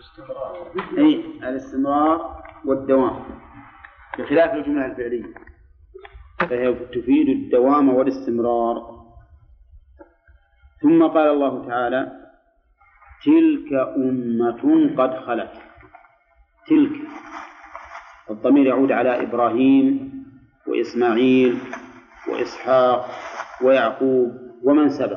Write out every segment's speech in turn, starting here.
أي الاستمرار والدوام بخلاف الجملة الفعلية فهي تفيد الدوام والاستمرار. ثم قال الله تعالى تلك أمة قد خلت. تلك الضمير يعود على إبراهيم وإسماعيل وإسحاق ويعقوب ومن سبق.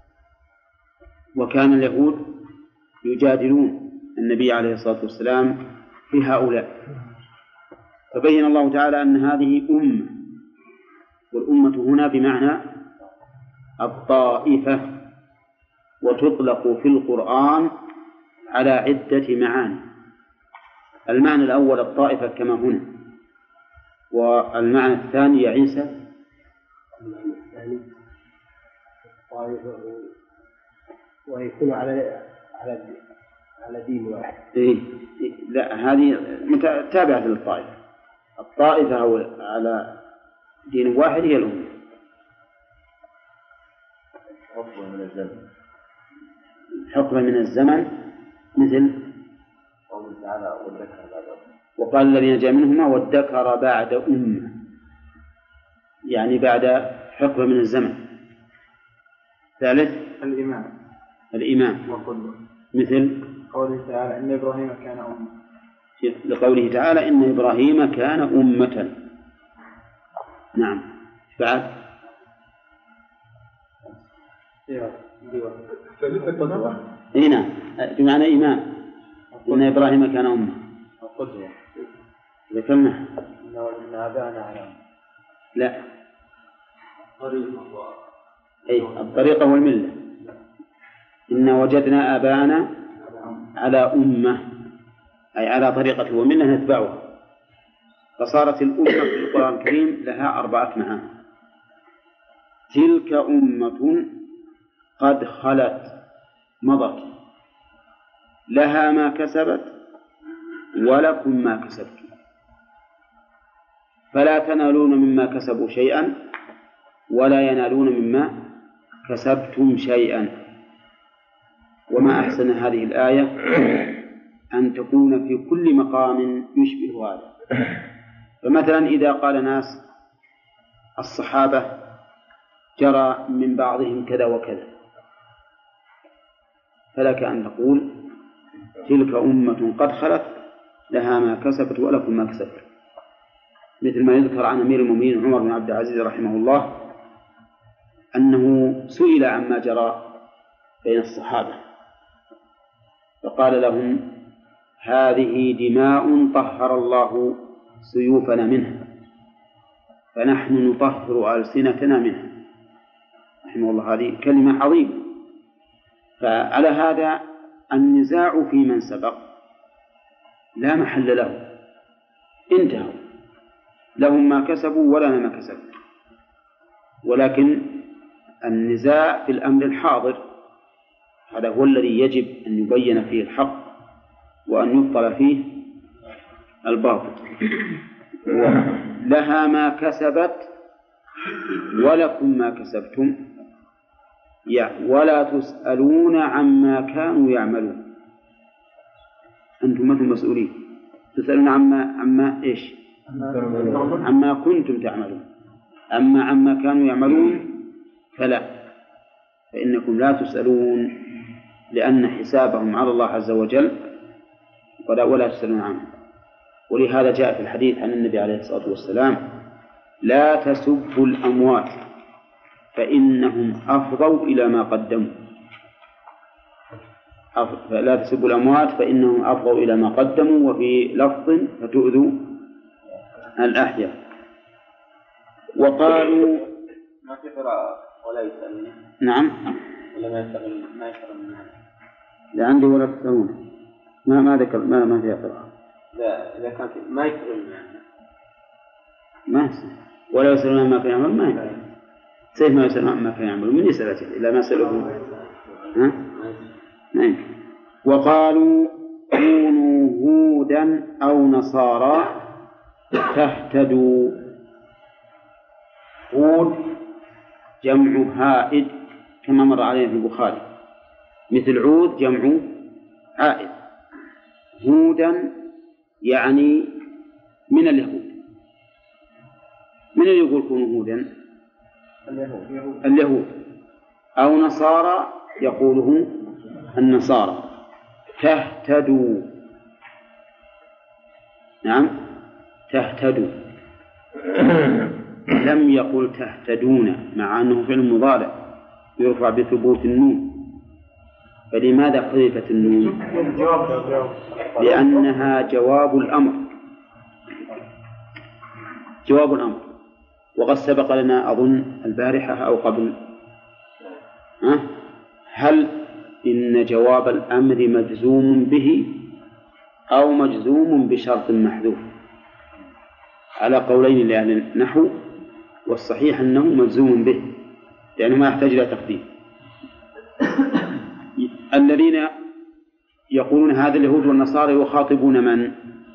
وكان اليهود يجادلون النبي عليه الصلاة والسلام في هؤلاء، فبين الله تعالى أن هذه أمة، والأمة هنا بمعنى الطائفة، وتطلق في القرآن على عدة معاني. المعنى الأول الطائفة كما هنا، والمعنى الثاني يا عيسى الطائفة ويكون على دين واحد. لا، هذه تابعة للطائفة. الطائفة هو على دين واحد هي الأمة. حقبة من الزمن مثل وقال الذين جاء منهما وادكر بعد أمة، يعني بعد حقبة من الزمن. ثالث الإمام مثل قوله تعالى إن إبراهيم كان أمة، لقوله تعالى إن إبراهيم كان أمة. نعم. بعد هنا بمعنى إمام. إن إبراهيم كان أمة ذكرنا إن آباءنا على أمة. لا، الطريقة والملة. إن وجدنا آباءنا على أمة، أي على طريقة وملة نتبعها. فصارت الأمة في القرآن الكريم لها 4 معاني. تلك أمة قد خلت مضت لها ما كسبت ولكم ما كسبتم فلا تنالون مما كسبوا شيئا ولا ينالون مما كسبتم شيئا. وما أحسن هذه الآية أن تكون في كل مقام يشبه هذا. فمثلا إذا قال ناس الصحابة جرى من بعضهم كذا وكذا، فلك أن تقول تلك أمة قد خلت لها ما كسبت ولكم ما كسبت، مثل ما يذكر عن أمير المؤمنين عمر بن عبد العزيز رحمه الله أنه سئل عما جرى بين الصحابة فقال لهم هذه دماء طهر الله سيوفنا منها فنحن نطهر ألسنتنا منها، رحمه الله. هذه كلمة عظيمة. فعلى هذا النزاع في من سبق لا محل له، انتهوا، لهم ما كسبوا ولنا ما كسبوا. ولكن النزاع في الأمر الحاضر هذا هو الذي يجب أن يبين فيه الحق وأن يبطل فيه الباطل. لها ما كسبت ولكم ما كسبتم ولا تسألون عما كانوا يعملون. أنتم مثل مسؤولين، تسألون عما إيش؟ عما كنتم تعملون. أما عما كانوا يعملون فلا، فإنكم لا تسألون لأن حسابهم على الله عز وجل ولا تسألون عنه. ولهذا جاء في الحديث عن النبي عليه الصلاة والسلام لا تسبوا الأموات فإنهم أفضوا إلى ما قدموا. لا تسبوا الأموات فإنهم أفضوا إلى ما قدموا، وفي لفظ فتؤذوا الأحياء. وقالوا ما في قراءة ولا يسألون. نعم. ولا ما يسألون. لا عندي ولا تسألون، ما ذكر، ما فيها قراءة. لا إذا كان ما يسألون ما يسأل ولا يسألون ما كان يعمل ما ينفع. سيف ما يسألون ما كان يعمل من يسأل إلا ما سألوه ما ينفع. وقالوا كونوا هودا أو نصارى تهتدوا. هود جمع هائد كما مر علينا في البخاري، مثل عود جمع عائد. هودا يعني من اليهود. من اللي يقول كونوا هودا؟ اليهود. أو نصارى يقوله النصارى. تهتدوا، نعم تهتدوا. لم يقل تهتدون مع أنه فعل مضارع يرفع بثبوت النون. فلماذا حذفت النون؟ لأنها جواب الأمر. جواب الأمر. وقد سبق لنا أظن البارحة أو قبل هل إن جواب الأمر مجزوم به أو مجزوم بشرط محذوف؟ على قولين لأهل النحو، والصحيح أنه مجزوم به لأنه ما يحتاج إلى تقديم. الذين يقولون هذا اليهود والنصارى يخاطبون من؟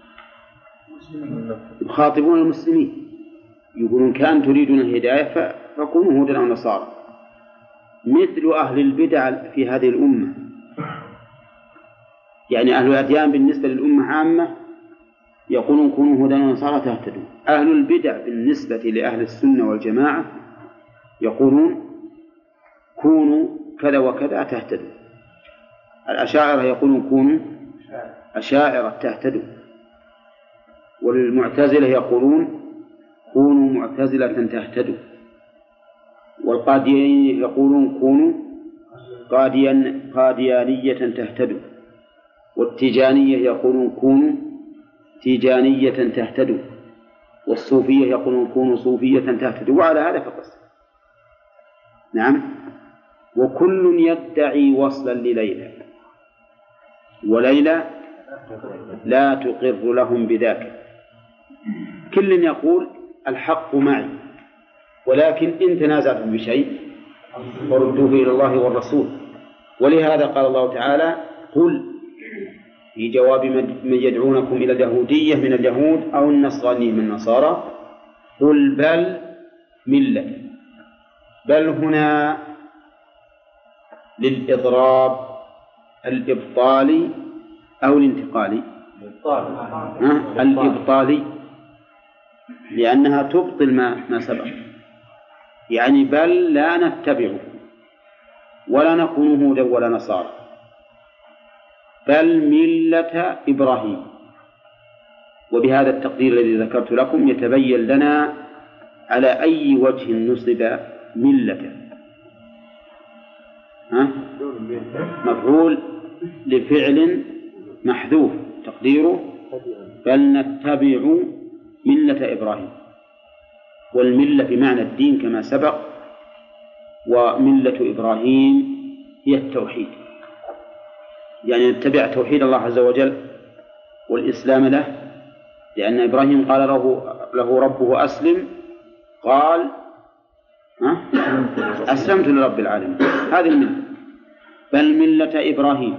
يخاطبون المسلمين، يقولون كان تريدون الهداية فكونوا هودا أو نصارى. مثل أهل البدع في هذه الأمة، يعني أهل الأديان بالنسبة للأمة عامة يقولون كونوا هودا ونصارى تهتدوا. أهل البدع بالنسبة لأهل السنة والجماعة يقولون كونوا كذا وكذا تهتدوا. الأشاعرة يقولون كونوا أشاعرة تهتدوا، والمعتزلة يقولون كونوا معتزلة تهتدوا، والقاديانيين يقولون كونوا قاديانية تهتدوا، والتيجانية يقولون كونوا تيجانية تهتدوا، والصوفية يقولون كونوا صوفية تهتدوا، وعلى هذا فقط. نعم. وكل يدعي وصلا لليلى، وليلى لا تقر لهم بذاك. كل يقول الحق معي، ولكن إن تنازعتم بشيء فردوه إلى الله والرسول. ولهذا قال الله تعالى قل في جواب من يدعونكم إلى اليهودية من اليهود أو النصرانية من النصارى، قل بل ملة. بل هنا للإضراب الإبطالي أو الانتقالي؟ الإبطالي، لأنها تبطل ما سبق. يعني بل لا نتبعه ولا نكون هودا ولا نصارى، بل ملة إبراهيم. وبهذا التقدير الذي ذكرت لكم يتبين لنا على أي وجه نصب ملة. مفعول لفعل محذوف تقديره بل نتبع ملة إبراهيم. والملة بمعنى الدين كما سبق، وملة إبراهيم هي التوحيد، يعني نتبع توحيد الله عز وجل والإسلام له، لأن إبراهيم قال له ربه أسلم، قال أسلمت لرب العالمين. هذه الملة. بل ملة إبراهيم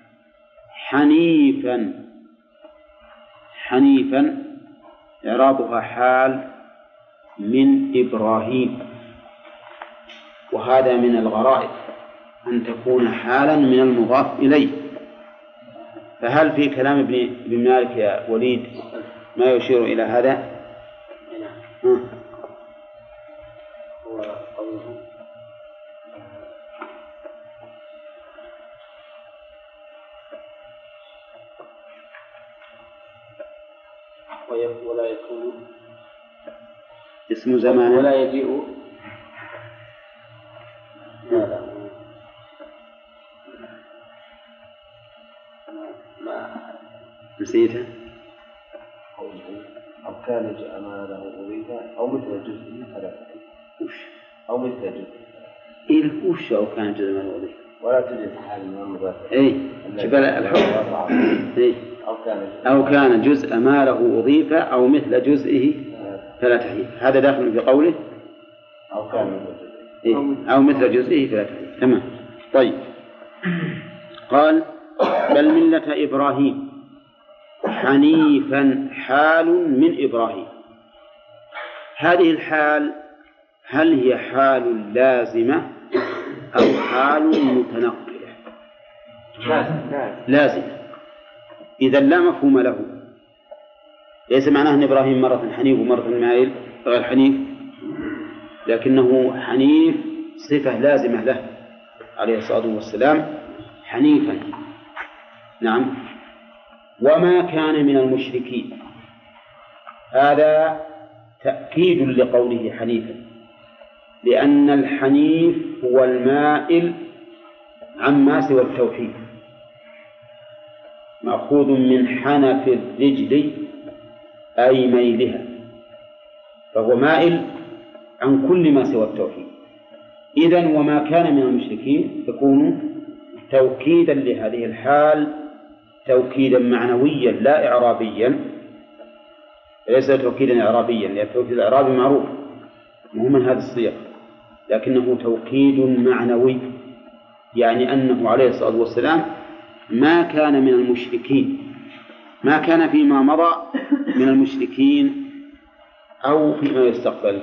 حنيفا إعرابها حال من إبراهيم، وهذا من الغرائب أن تكون حالا من المضاف إليه. فهل في كلام ابن مالك يا وليد ما يشير إلى هذا؟ هو قوله ولا يكون اسم زمان ولا يجيء ما نسيته. أو كان أمانه أضيفا أو مثل جزء فلا أو مثل جزء. إيه وش أو كان جزء من الوظيفة ولا توجد حال من المضاف. إيه شبه الحكم. إيه أو كان جزء ما له أضيف أو مثل جزئه فلا تحيف. هذا داخل في قوله أو كان إيه أو مثل جزئه فلا تحيف. تمام. طيب قال بل ملة إبراهيم حنيفا حال من إبراهيم. هذه الحال هل هي حال لازمة أو حال متنقلة؟ لازمة. إذا لا مفهوم له. ليس معناه أن إبراهيم مرة حنيف ومرة مائل غير حنيف، لكنه حنيف صفة لازمة له عليه الصلاة والسلام، حنيفا. نعم. وما كان من المشركين، هذا تأكيد لقوله حنيفا، لأن الحنيف هو المائل عما سوى التوحيد، مأخوذ من حنف الرجل أي ميلها، فهو مائل عن كل ما سوى التوحيد. إذن وما كان من المشركين يكون توكيدا لهذه الحال، توكيدا معنويا لا إعرابيا، ليس توكيدا إعرابيا، لأن التوكيد الإعرابي معروف مو من هذا الصيغ، لكنه توكيد معنوي، يعني أنه عليه الصلاة والسلام ما كان من المشركين، ما كان فيما مضى من المشركين أو فيما يستقبل.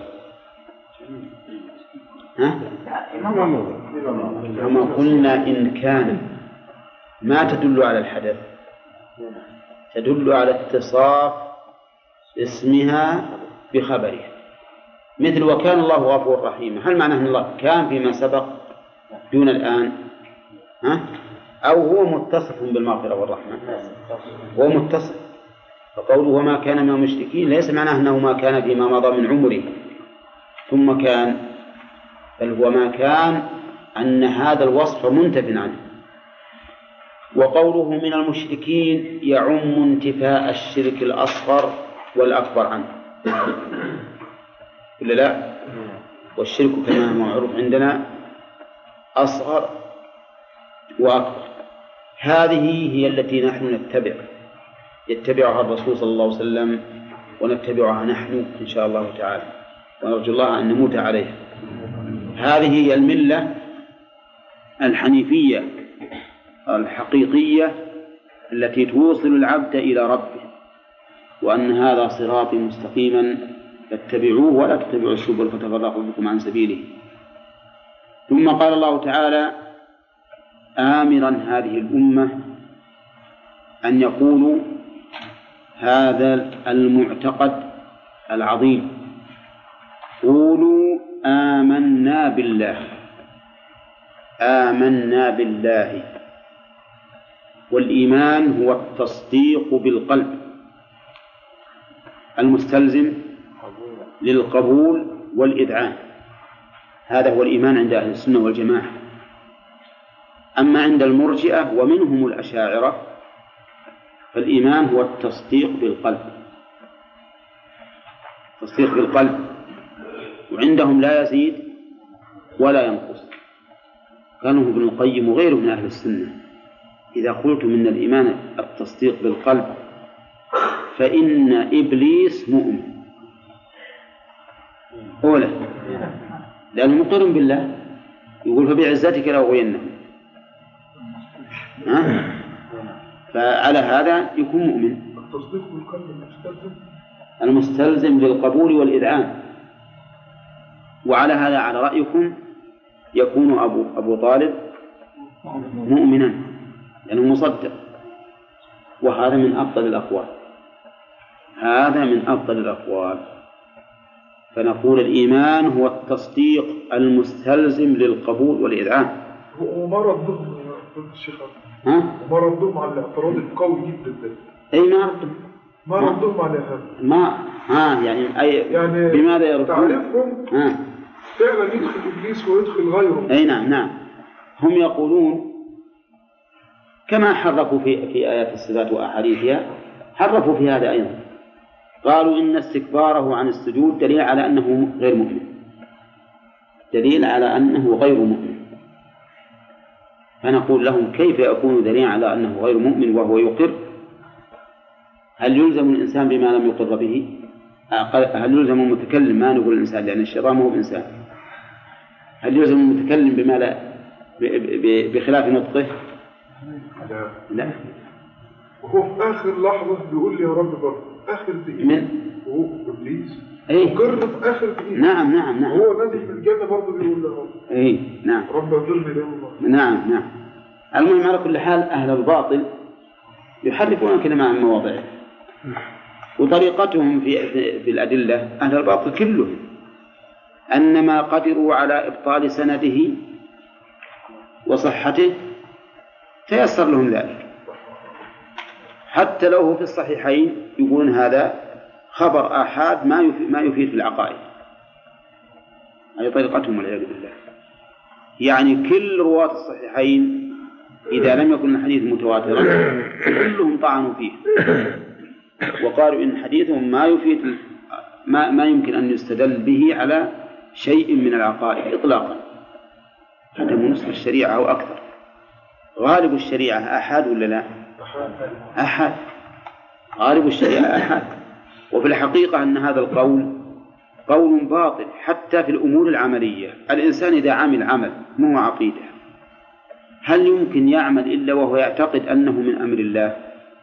كما قلنا إن كان ما تدل على الحدث، تدل على اتصاف اسمها بخبرها، مثل وكان الله غفور رحيم. هل معناه أن الله كان فيما سبق دون الآن؟ أو هو متصف بالمغفرة والرحمة؟ هو متصف، فقوله وما كان من المشركين ليس معناه أنه ما كان فيما مضى من عمره ثم كان، بل هو ما كان أن هذا الوصف منتف عنه. وقوله من المشركين يعم انتفاء الشرك الأصغر والأكبر عنه، ولا لا؟ والشرك كما هو معروف عندنا أصغر وأكبر. هذه هي التي نحن يتبعها الرسول صلى الله عليه وسلم، ونتبعها نحن إن شاء الله تعالى، ونرجو الله أن نموت عليها. هذه هي الملة الحنيفية الحقيقية التي توصل العبد إلى ربه، وأن هذا صراطي مستقيما فاتبعوه ولا تتبعوا السبل فتفرق بكم عن سبيله. ثم قال الله تعالى آمرا هذه الأمة أن يقولوا هذا المعتقد العظيم: قولوا آمنا بالله. آمنا بالله، والإيمان هو التصديق بالقلب المستلزم للقبول والإذعان، هذا هو الإيمان عند أهل السنة والجماعة. أما عند المرجئة ومنهم الأشاعرة فالإيمان هو التصديق بالقلب، تصديق بالقلب، وعندهم لا يزيد ولا ينقص. قاله ابن القيم وغيره من أهل السنة: إذا قلت من الإيمان التصديق بالقلب فإن إبليس مؤمن أولا، لأنه مقر بالله، يقول فبعزتك لأغوينهم، فعلى هذا يكون مؤمن. التصديق بالقلب المستلزم للقبول والإذعان. وعلى هذا على رأيكم يكون أبو طالب مؤمنا لأنه مصدق، وهذا من أفضل الأقوال، هذا من أفضل الأقوال. فنقول الإيمان هو التصديق المستلزم للقبول والإذعان. وما ردهم يا الشيخ؟ وما ردهم على الاعتراض القوي جدا ده؟ أي ما ردهم على هذا؟ يعني بماذا يردون؟ تعرفهم فعلا يدخل إبليس ويدخل غيره. أي نعم. هم يقولون كما حرفوا في آيات الصفات وأحاديثها، حرفوا في هذا أيضا، قالوا إن استكباره عن السجود دليل على أنه غير مؤمن، دليل على أنه غير مؤمن. فنقول لهم كيف يكون دليل على أنه غير مؤمن وهو يقر؟ هل يلزم الإنسان بما لم يقر به؟ هل يلزم المتكلم؟ ما نقول الإنسان لأن الشيطان هو بإنسان. هل يلزم المتكلم بما لا بخلاف نطقه؟ لا. وهو في آخر لحظة بيقول لي يا رب برضه آخر دقيقة من وهو إبليس مقر في آخر دقيقة. نعم. وهو نازل من الجنة برضه بيقول له نعم. رب اغفرني له الله. نعم. المهم على كل حال أهل الباطل يحرفون الكلمة عن مواضعه. وطريقتهم في الأدلة أهل الباطل كلهم أنما قدروا على إبطال سنده وصحته تيسر لهم ذلك، حتى لو هو في الصحيحين يقولون هذا خبر آحاد ما يفيد في العقائد. هذه طريقتهم والعياذ بالله. يعني كل رواة الصحيحين إذا لم يكن الحديث متواترا كلهم طعنوا فيه وقالوا إن حديثهم ما يفيد ما يمكن أن يستدل به على شيء من العقائد إطلاقا. هذا من نصف الشريعة أو أكثر. غالب الشريعة آحاد ولا لا؟ آحاد. غالب الشريعة آحاد. وفي الحقيقة أن هذا القول قول باطل حتى في الأمور العملية. الإنسان إذا عمل عمل مو عقيدة، هل يمكن يعمل إلا وهو يعتقد أنه من أمر الله؟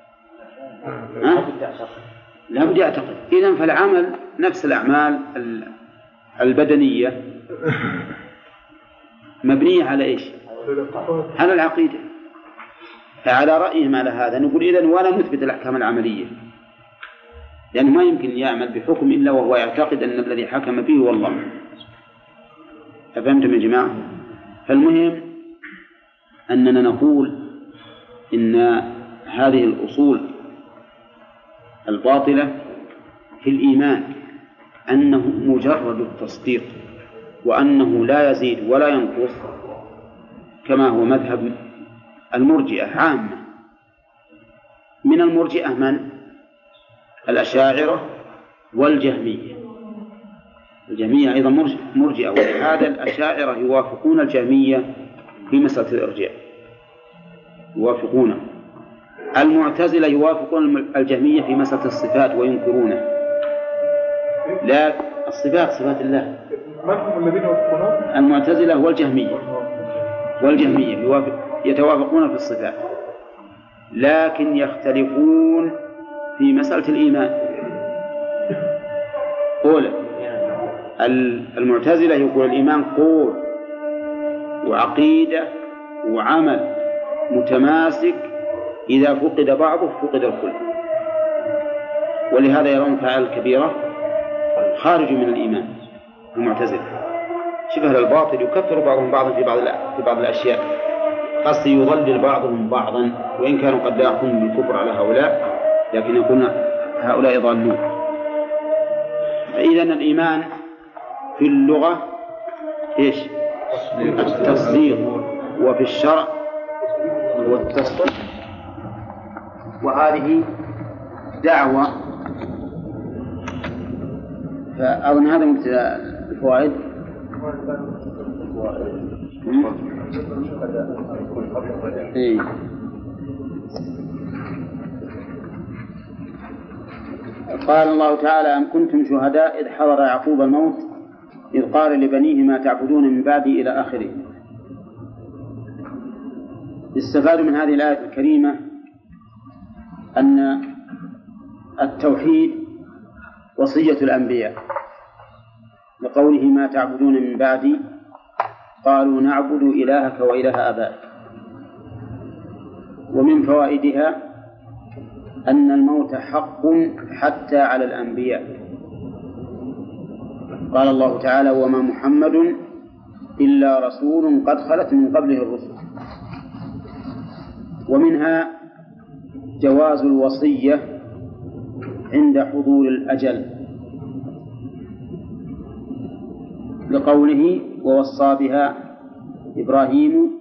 لا بد يعتقد. إذن فالعمل نفس الأعمال البدنية مبنية على إيش؟ على العقيدة. فعلى رأيهم على هذا نقول إذن ولا نثبت الأحكام العملية، لأنه ما يمكن يعمل بحكم إلا وهو يعتقد أن الذي حكم به هو الله. أفهمتم يا جماعة؟ فالمهم أننا نقول إن هذه الأصول الباطلة في الإيمان أنه مجرد التصديق، وأنه لا يزيد ولا ينقص، كما هو مذهب المرجئة عامة. من المرجئة من؟ الأشاعرة والجهمية. الجهمية أيضا مرجئة، وهذا الأشاعرة يوافقون الجهمية في مسألة الإرجاء، يوافقونه. المعتزلة يوافقون الجهمية في مسألة الصفات وينكرونه. لا، الصفات صفات الله. من هم الذين يوافقونه؟ المعتزلة والجهمية يتوافقون في الصفات، لكن يختلفون في مسألة الإيمان. قول المعتزلة يقول الإيمان قول وعقيدة وعمل متماسك، إذا فقد بعضه فقد الكل، ولهذا يرون فاعل الكبيرة خارج من الإيمان. المعتزلة شبه الباطل يكفر بعضهم بعضا في بعض الأشياء، قصد يضلل بعضهم بعضا، وإن كانوا قد لا يقومون بالكفر على هؤلاء، لكن يقولون هؤلاء ضالون. فإذا الإيمان في اللغة إيش؟ التصديق، وفي الشرع هو التصديق. وهذه دعوة. فأظن هذا مبتدأ الفوائد. إيه. قال الله تعالى: أم كنتم شهداء إذ حضر يعقوب الموت إذ قال لبنيه ما تعبدون من بعدي إلى آخره. استفاد من هذه الآية الكريمة أن التوحيد وصية الأنبياء، لقوله ما تعبدون من بعدي قالوا نعبد إلهك وإله آبائك. ومن فوائدها أن الموت حق حتى على الأنبياء. قال الله تعالى: وما محمد إلا رسول قد خلت من قبله الرسل. ومنها جواز الوصية عند حضور الأجل، لقوله: ووصى بها إبراهيم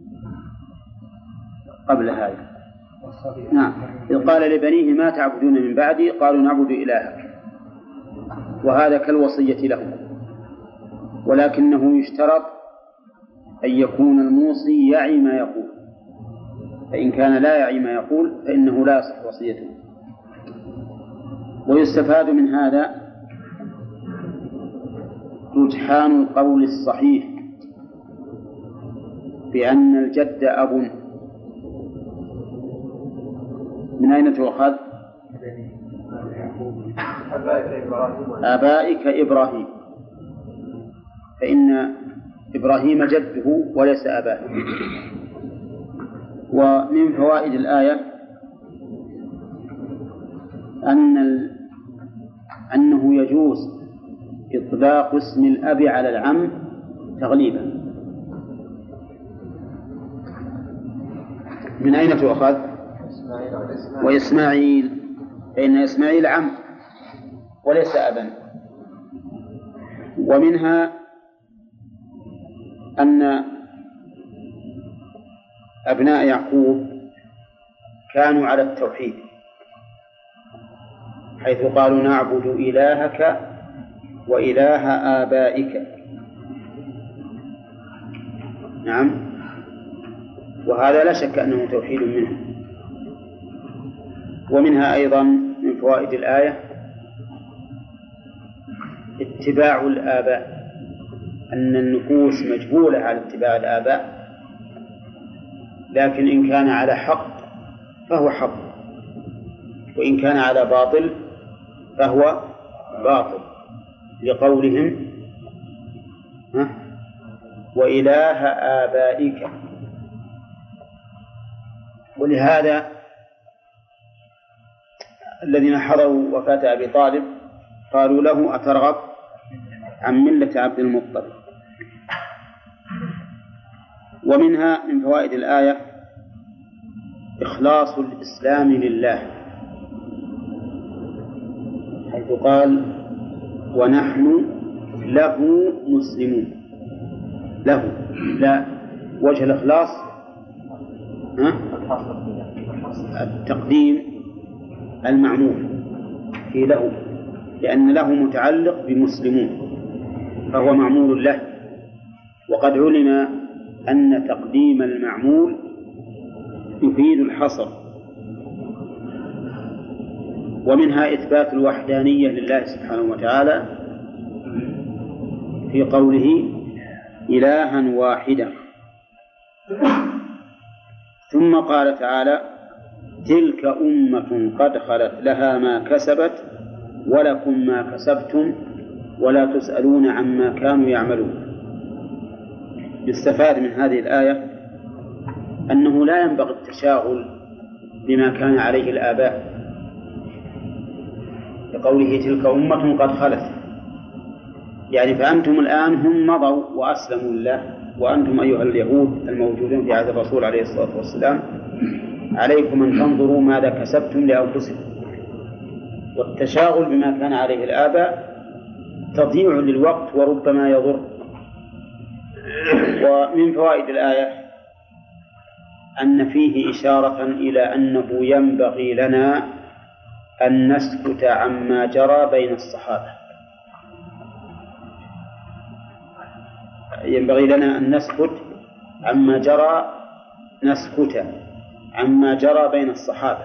قبل هذا. نعم، إذ قال لبنيه ما تعبدون من بعدي قالوا نعبد إلهك، وهذا كالوصية له، ولكنه يشترط أن يكون الموصي يعي ما يقول، فإن كان لا يعي ما يقول فإنه لا يصح وصيته. ويستفاد من هذا رجحان القول الصحيح بأن الجد أب. من أين تؤخذ؟ آبائك إبراهيم، فإن إبراهيم جده وليس أباه. ومن فوائد الآية أنه يجوز إطلاق اسم الأب على العم تغليبا. من أين تؤخذ؟ وإسماعيل، فإن إسماعيل عم وليس أبا. ومنها أن أبناء يعقوب كانوا على التوحيد، حيث قالوا نعبد إلهك وإله آبائك. نعم، وهذا لا شك أنه توحيد منه. ومنها أيضا من فوائد الآية اتباع الآباء، أن النفوس مجبولة على اتباع الآباء، لكن إن كان على حق فهو حق، وإن كان على باطل فهو باطل، لقولهم وإله آبائك. ولهذا الذين حضروا وفاة أبي طالب قالوا له أترغب عن ملة عبد المطلب. ومنها من فوائد الآية إخلاص الإسلام لله، حيث قال ونحن له مسلمون. له لا وجه الإخلاص التقديم المعمول في له، لأن له متعلق بمسلمون فهو معمول له، وقد علم أن تقديم المعمول يفيد الحصر. ومنها إثبات الوحدانية لله سبحانه وتعالى في قوله إلها واحدا. ثم قال تعالى تلك أمة قد خلت لها ما كسبت ولكم ما كسبتم ولا تسألون عما كانوا يعملون. يستفاد من هذه الآية أنه لا ينبغي التشاغل بما كان عليه الآباء، لقوله تلك أمة قد خلت، يعني فأنتم الآن هم مضوا وأسلموا لله، وأنتم أيها اليهود الموجودون في عهد الرسول عليه الصلاة والسلام عليكم أن تنظروا ماذا كسبتم لأنفسكم. والتشاغل بما كان عليه الآباء تضييع للوقت وربما يضر. ومن فوائد الآية أن فيه إشارة إلى أنه ينبغي لنا أن نسكت عما جرى بين الصحابة، ينبغي لنا أن نسكت عما جرى بين الصحابة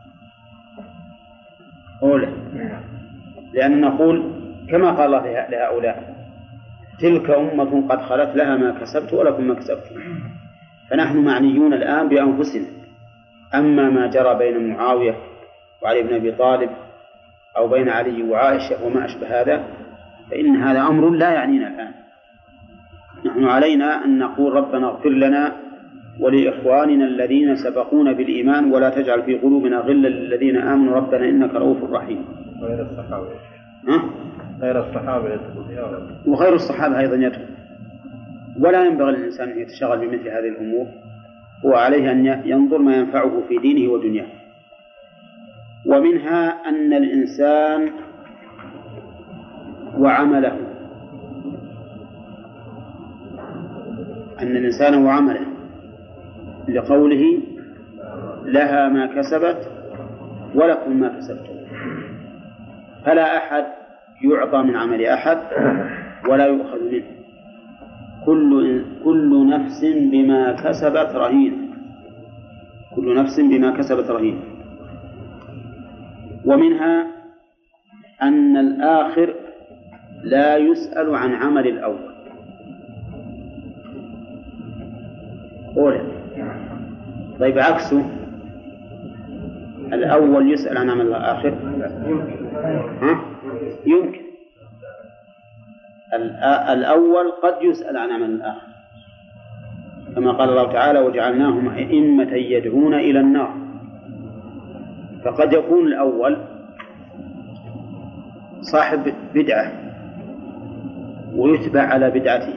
أولا، لأن نقول كما قال الله لهؤلاء تلك أمة قد خلت لها ما كسبت ولكم ما كسبتم، فنحن معنيون الآن بأنفسنا. أما ما جرى بين معاوية وعلي بن أبي طالب أو بين علي وعائشة وما أشبه هذا فإن هذا أمر لا يعنينا الآن. نحن علينا أن نقول ربنا اغفر لنا ولإخواننا الذين سبقونا بالإيمان ولا تجعل في قلوبنا غلا للذين آمنوا ربنا إنك رؤوف رحيم. غير الصحابة يدخل وغير الصحابة أيضا يدخل. ولا ينبغي للإنسان أن يتشغل بمثل هذه الأمور، وعليه أن ينظر ما ينفعه في دينه ودنياه. ومنها أن الإنسان وعمله لقوله لها ما كسبت ولكم ما كسبتم، فلا أحد يعطى من عمل أحد ولا يؤخذ منه، كل نفس بما كسبت رهين. ومنها أن الآخر لا يسأل عن عمل الأول. طيب عكسه الأول يسأل عن عمل الآخر؟ يمكن الأول قد يسأل عن عمل الآخر، كما قال الله تعالى وجعلناهم أئمة يدعون إلى النار، فقد يكون الأول صاحب بدعة ويتبع على بدعته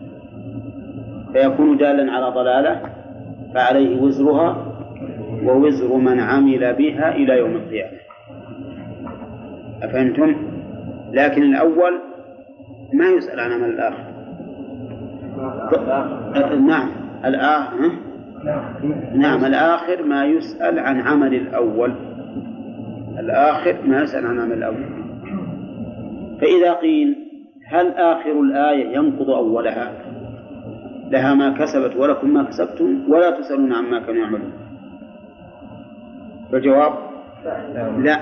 فيكون دالا على ضلالة فعليه وزرها ووزر من عمل بها إلى يوم القيامة. أفهمتم؟ لكن الأول ما يسأل عن عمل الآخر. نعم الآخر ما يسأل عن عمل الأول. الآخر ما يسأل عن عمل الأول. فإذا قيل هل آخر الآية ينقض أولها لها ما كسبت ولكم ما كسبتم ولا تسألون عما كانوا يعملون؟ فالجواب لا،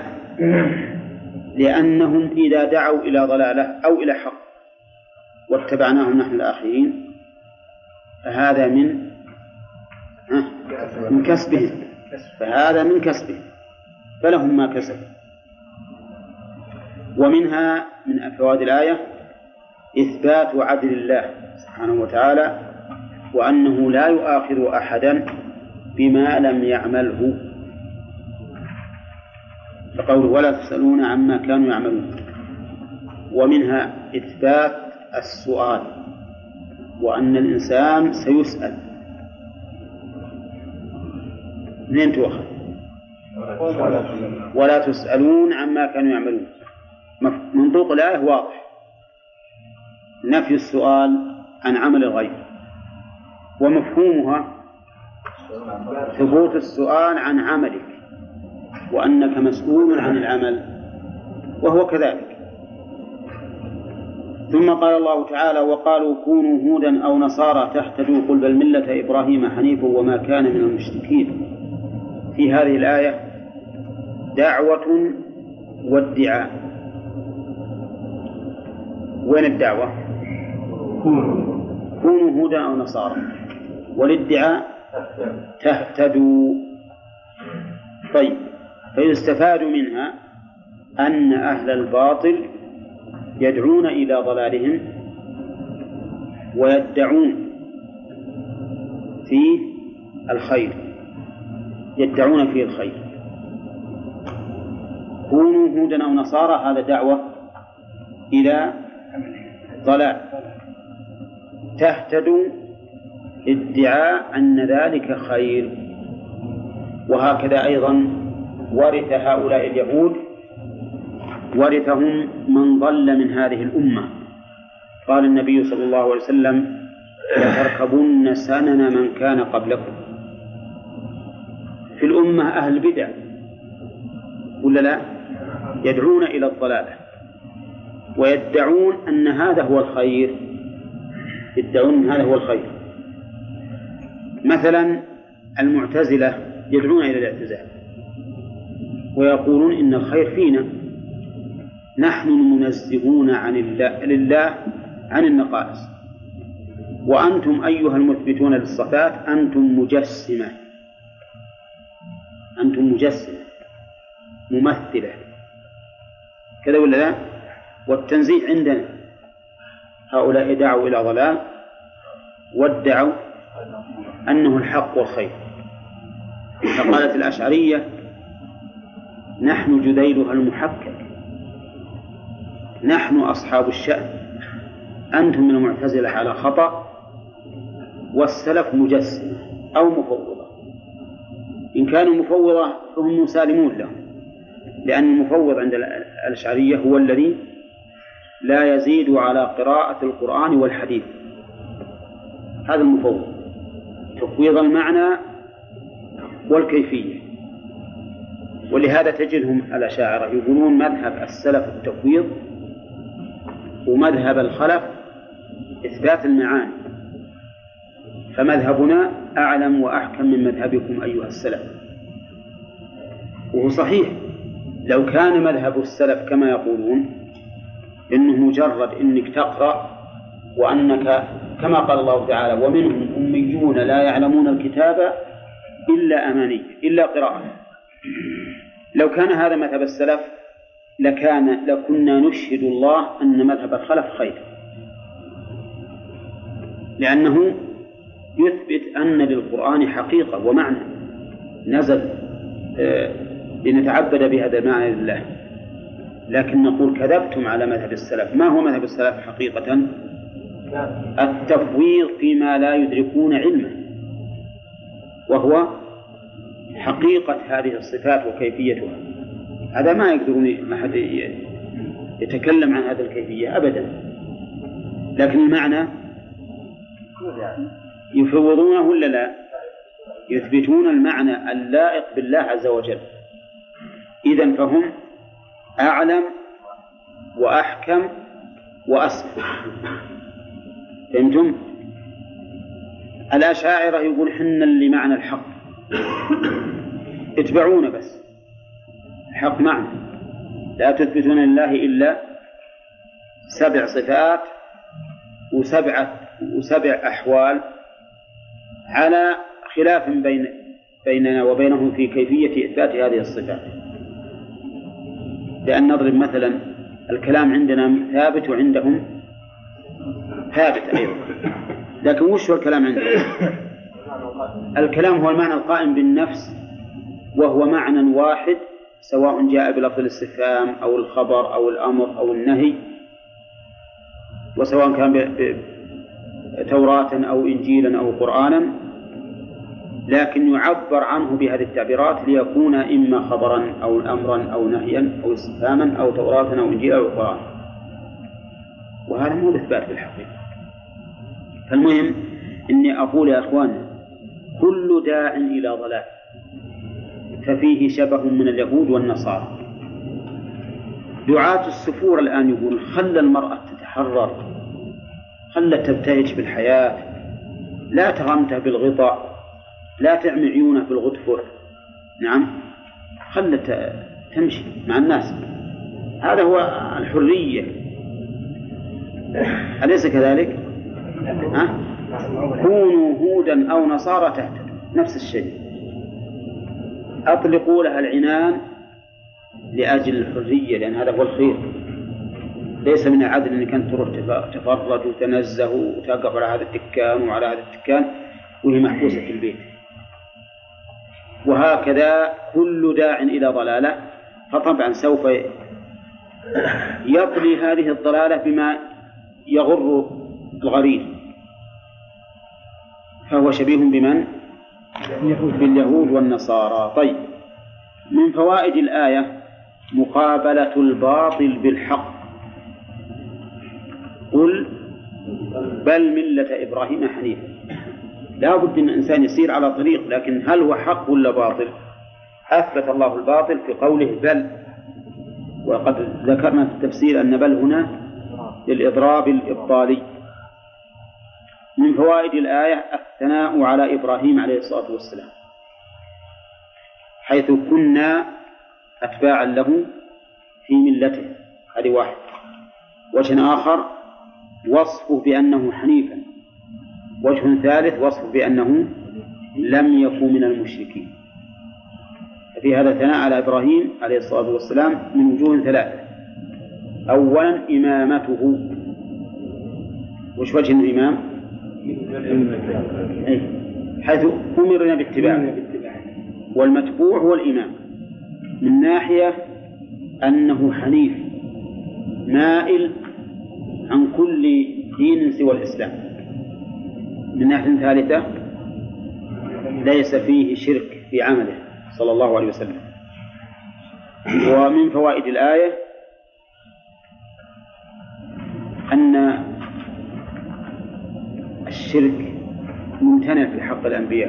لأنهم إذا دعوا إلى ضلالة أو إلى حق واتبعناهم نحن الآخرين فهذا من كسبهم، فهذا من كسبهم فلهم ما كسبوا. ومنها من فوائد الآية إثبات عدل الله سبحانه وتعالى وأنه لا يؤاخذ أحدا بما لم يعمله، فقوله ولا تسألون عما كانوا يعملون. ومنها إثبات السؤال وأن الإنسان سيسأل. منين تؤخذ؟ ولا تسألون عما كانوا يعملون. منطوق الآية واضح، نفي السؤال عن عمل الغير، ومفهومها ثبوت السؤال عن عملك وأنك مسؤول عن العمل، وهو كذلك. ثم قال الله تعالى وقالوا كونوا هودا أو نصارى تهتدوا قل بل ملة إبراهيم حنيفا وما كان من المشركين. في هذه الآية دعوة وادعاء. وين الدعوة؟ كونوا هودا أو نصارى، والادعاء تهتدوا. طيب، فيستفاد منها أن أهل الباطل يدعون إلى ضلالهم ويدعون فيه الخير، يدعون فيه الخير. كونوا هودا أو نصارى هذا دعوة إلى ضلال، تهتدوا ادعاء أن ذلك خير. وهكذا أيضا ورث هؤلاء اليهود ورثهم من ضل من هذه الأمة. قال النبي صلى الله عليه وسلم لتركبن سنن من كان قبلكم. في الأمة أهل بدع ولا لا؟ يدعون إلى الضلالة ويدعون أن هذا هو الخير، يدعون أن هذا هو الخير. مثلا المعتزلة يدعون إلى الاعتزال ويقولون إن الخير فينا، نحن المنزهون عن لله عن النقائص، وأنتم أيها المثبتون للصفات أنتم مجسمة، أنتم مجسمة ممثلة، كذا ولا لا؟ والتنزيه عندنا هؤلاء دعوا إلى ضلال وادعوا أنه الحق والخير. فقالت الأشعرية نحن جذيلها المحكك، نحن أصحاب الشأن، أنتم من المعتزلة على خطأ والسلف مجسمة أو مفوضة. إن كانوا مفوضة فهم مسالمون لهم، لأن المفوض عند الأشعرية هو الذي لا يزيد على قراءة القرآن والحديث، هذا المفوض، تفويض المعنى والكيفية. ولهذا تجدهم الأشاعرة يقولون مذهب السلف التفويض ومذهب الخلف إثبات المعاني، فمذهبنا أعلم وأحكم من مذهبكم أيها السلف. وهو صحيح، لو كان مذهب السلف كما يقولون إنه مجرد إنك تقرأ وأنك كما قال الله تعالى ومنهم أميون لا يعلمون الكتاب إلا أماني إلا قراءة، لو كان هذا مذهب السلف لكنا نشهد الله أن مذهب الخلف خير، لأنه يثبت أن للقرآن حقيقة ومعنى نزل لنتعبد بهذا المعنى لله. لكن نقول كذبتم على مذهب السلف. ما هو مذهب السلف حقيقة؟ التفويض فيما لا يدركون علمه، وهو حقيقة هذه الصفات وكيفيتها. هذا ما يقدرون أحد يتكلم عن هذه الكيفية أبدا، لكن المعنى يفوضونه ولا لا؟ يثبتون المعنى اللائق بالله عز وجل. إذن فهم أعلم وأحكم وأسمع. فهمتم؟ الأشاعرة يقول حنا لمعنى الحق، اتبعونا بس، الحق معنى، لا تثبتون لله إلا 7 صفات وسبع أحوال على خلاف بيننا وبينهم في كيفية إثبات هذه الصفات. لأن نضرب مثلا الكلام عندنا ثابت وعندهم ثابت أيضا، لكن وش هو الكلام عندهم؟ الكلام هو المعنى القائم بالنفس، وهو معنى واحد سواء جاء بلفظ الاستفهام أو الخبر أو الأمر أو النهي، وسواء كان توراة أو إنجيلا أو قرآنا، لكن يعبر عنه بهذه التعبيرات ليكون إما خبرا أو أمرا أو نهيا أو استفهاما أو توراة أو إنجيلا أو قرآن. وهذا مو إثبات بالحقيقة. فالمهم إني أقول يا أخوان كل داع إلى ضلال ففيه شبه من اليهود والنصارى. دعاة السفور الآن يقول خلى المرأة تتحرر، خلى تبتهج بالحياة، لا تغمته بالغطاء، لا تعمي عيونه بالغتفر، نعم، خلى تمشي مع الناس. هذا هو الحرية، أليس كذلك؟ كونوا هودا أو نصارى تهتدوا، نفس الشيء. أطلقوا لها العنان لأجل الحرية، لأن هذا هو الخير. ليس من العدل أنك أنت تروح تفرج وتنزه وتقف على هذا الدكان وعلى هذا الدكان وهي محبوسة في البيت. وهكذا كل داع إلى ضلالة، فطبعا سوف يطلي هذه الضلالة بما يغر الغريب، فهو شبيه بمن؟ باليهود والنصارى. طيب، من فوائد الآية مقابلة الباطل بالحق. قل بل ملة إبراهيم حنيفا. لا بد أن الإنسان يسير على طريق، لكن هل هو حق ولا باطل؟ أثبت الله الباطل في قوله بل، وقد ذكرنا في التفسير أن بل هنا للإضراب الإبطالي. من فوائد الآية الثناء على إبراهيم عليه الصلاة والسلام، حيث كنا أتباعا له في ملته، هذه واحد. وجه آخر وصفه بأنه حنيفا. وجه ثالث وصفه بأنه لم يكن من المشركين. ففي هذا الثناء على إبراهيم عليه الصلاة والسلام من وجوه 3. أولا إمامته. وش وجه الإمام؟ حيث أمرنا باتباعه، والمتبوع هو الإمام، من ناحية أنه حنيف مائل عن كل دين سوى الإسلام. من ناحية ثالثة ليس فيه شرك في عمله صلى الله عليه وسلم. ومن فوائد الآية أن الشرك ممتنع في حق الأنبياء،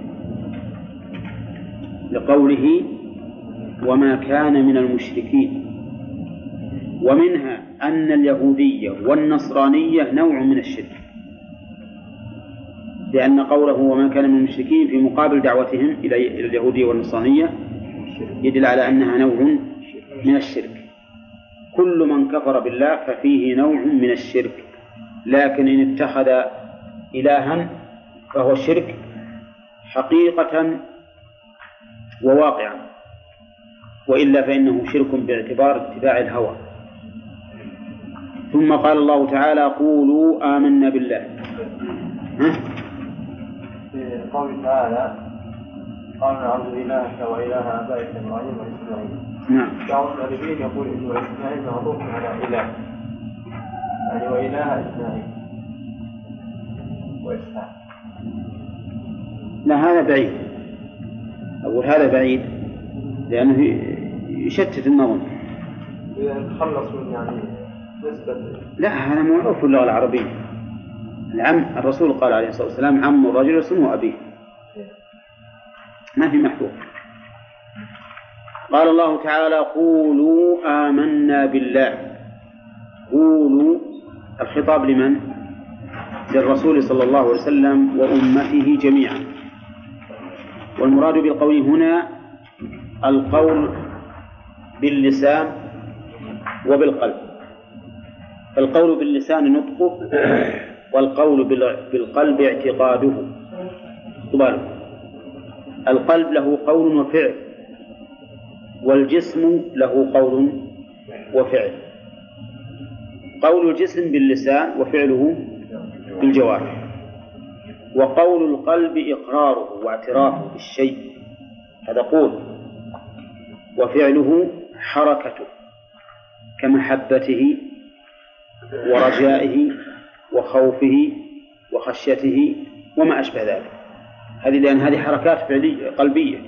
لقوله وما كان من المشركين. ومنها أن اليهودية والنصرانية نوع من الشرك، لأن قوله وما كان من المشركين في مقابل دعوتهم إلى اليهودية والنصرانية يدل على أنها نوع من الشرك. كل من كفر بالله ففيه نوع من الشرك، لكن إن اتخذ إلها فهو الشرك حقيقة وواقعا، وإلا فإنه شرك باعتبار اتباع الهوى. ثم قال الله تعالى قولوا آمنا بالله. في قوله تعالى قالوا نعبد إلهك وإله آبائك إبراهيم وإسماعيل. نعم. بعض الأدبيين يقول إنه إسماعيل معروف على إله، يعني وإله إسماعيل وإسحاق. لا هذا بعيد، أقول هذا بعيد لأنه يشتت النظم. إذا نتخلص من يعني نسبة. لا هذا معروف في اللغة العربية. العم الرسول قال عليه الصلاة والسلام عم الرجل اسمه أبيه، ما في محذور. قال الله تعالى قولوا آمنا بالله. قولوا الخطاب لمن؟ للرسول صلى الله عليه وسلم وأمته جميعا. والمراد بالقول هنا القول باللسان وبالقلب. القول باللسان نطقه، والقول بالقلب اعتقاده. القلب له قول وفعل، والجسم له قول وفعل. قول الجسم باللسان وفعله بالجوارح، وقول القلب إقراره واعترافه بالشيء، هذا قول، وفعله حركته كمحبته ورجائه وخوفه وخشيته وما أشبه ذلك. لأن هذه حركات فعلية قلبية.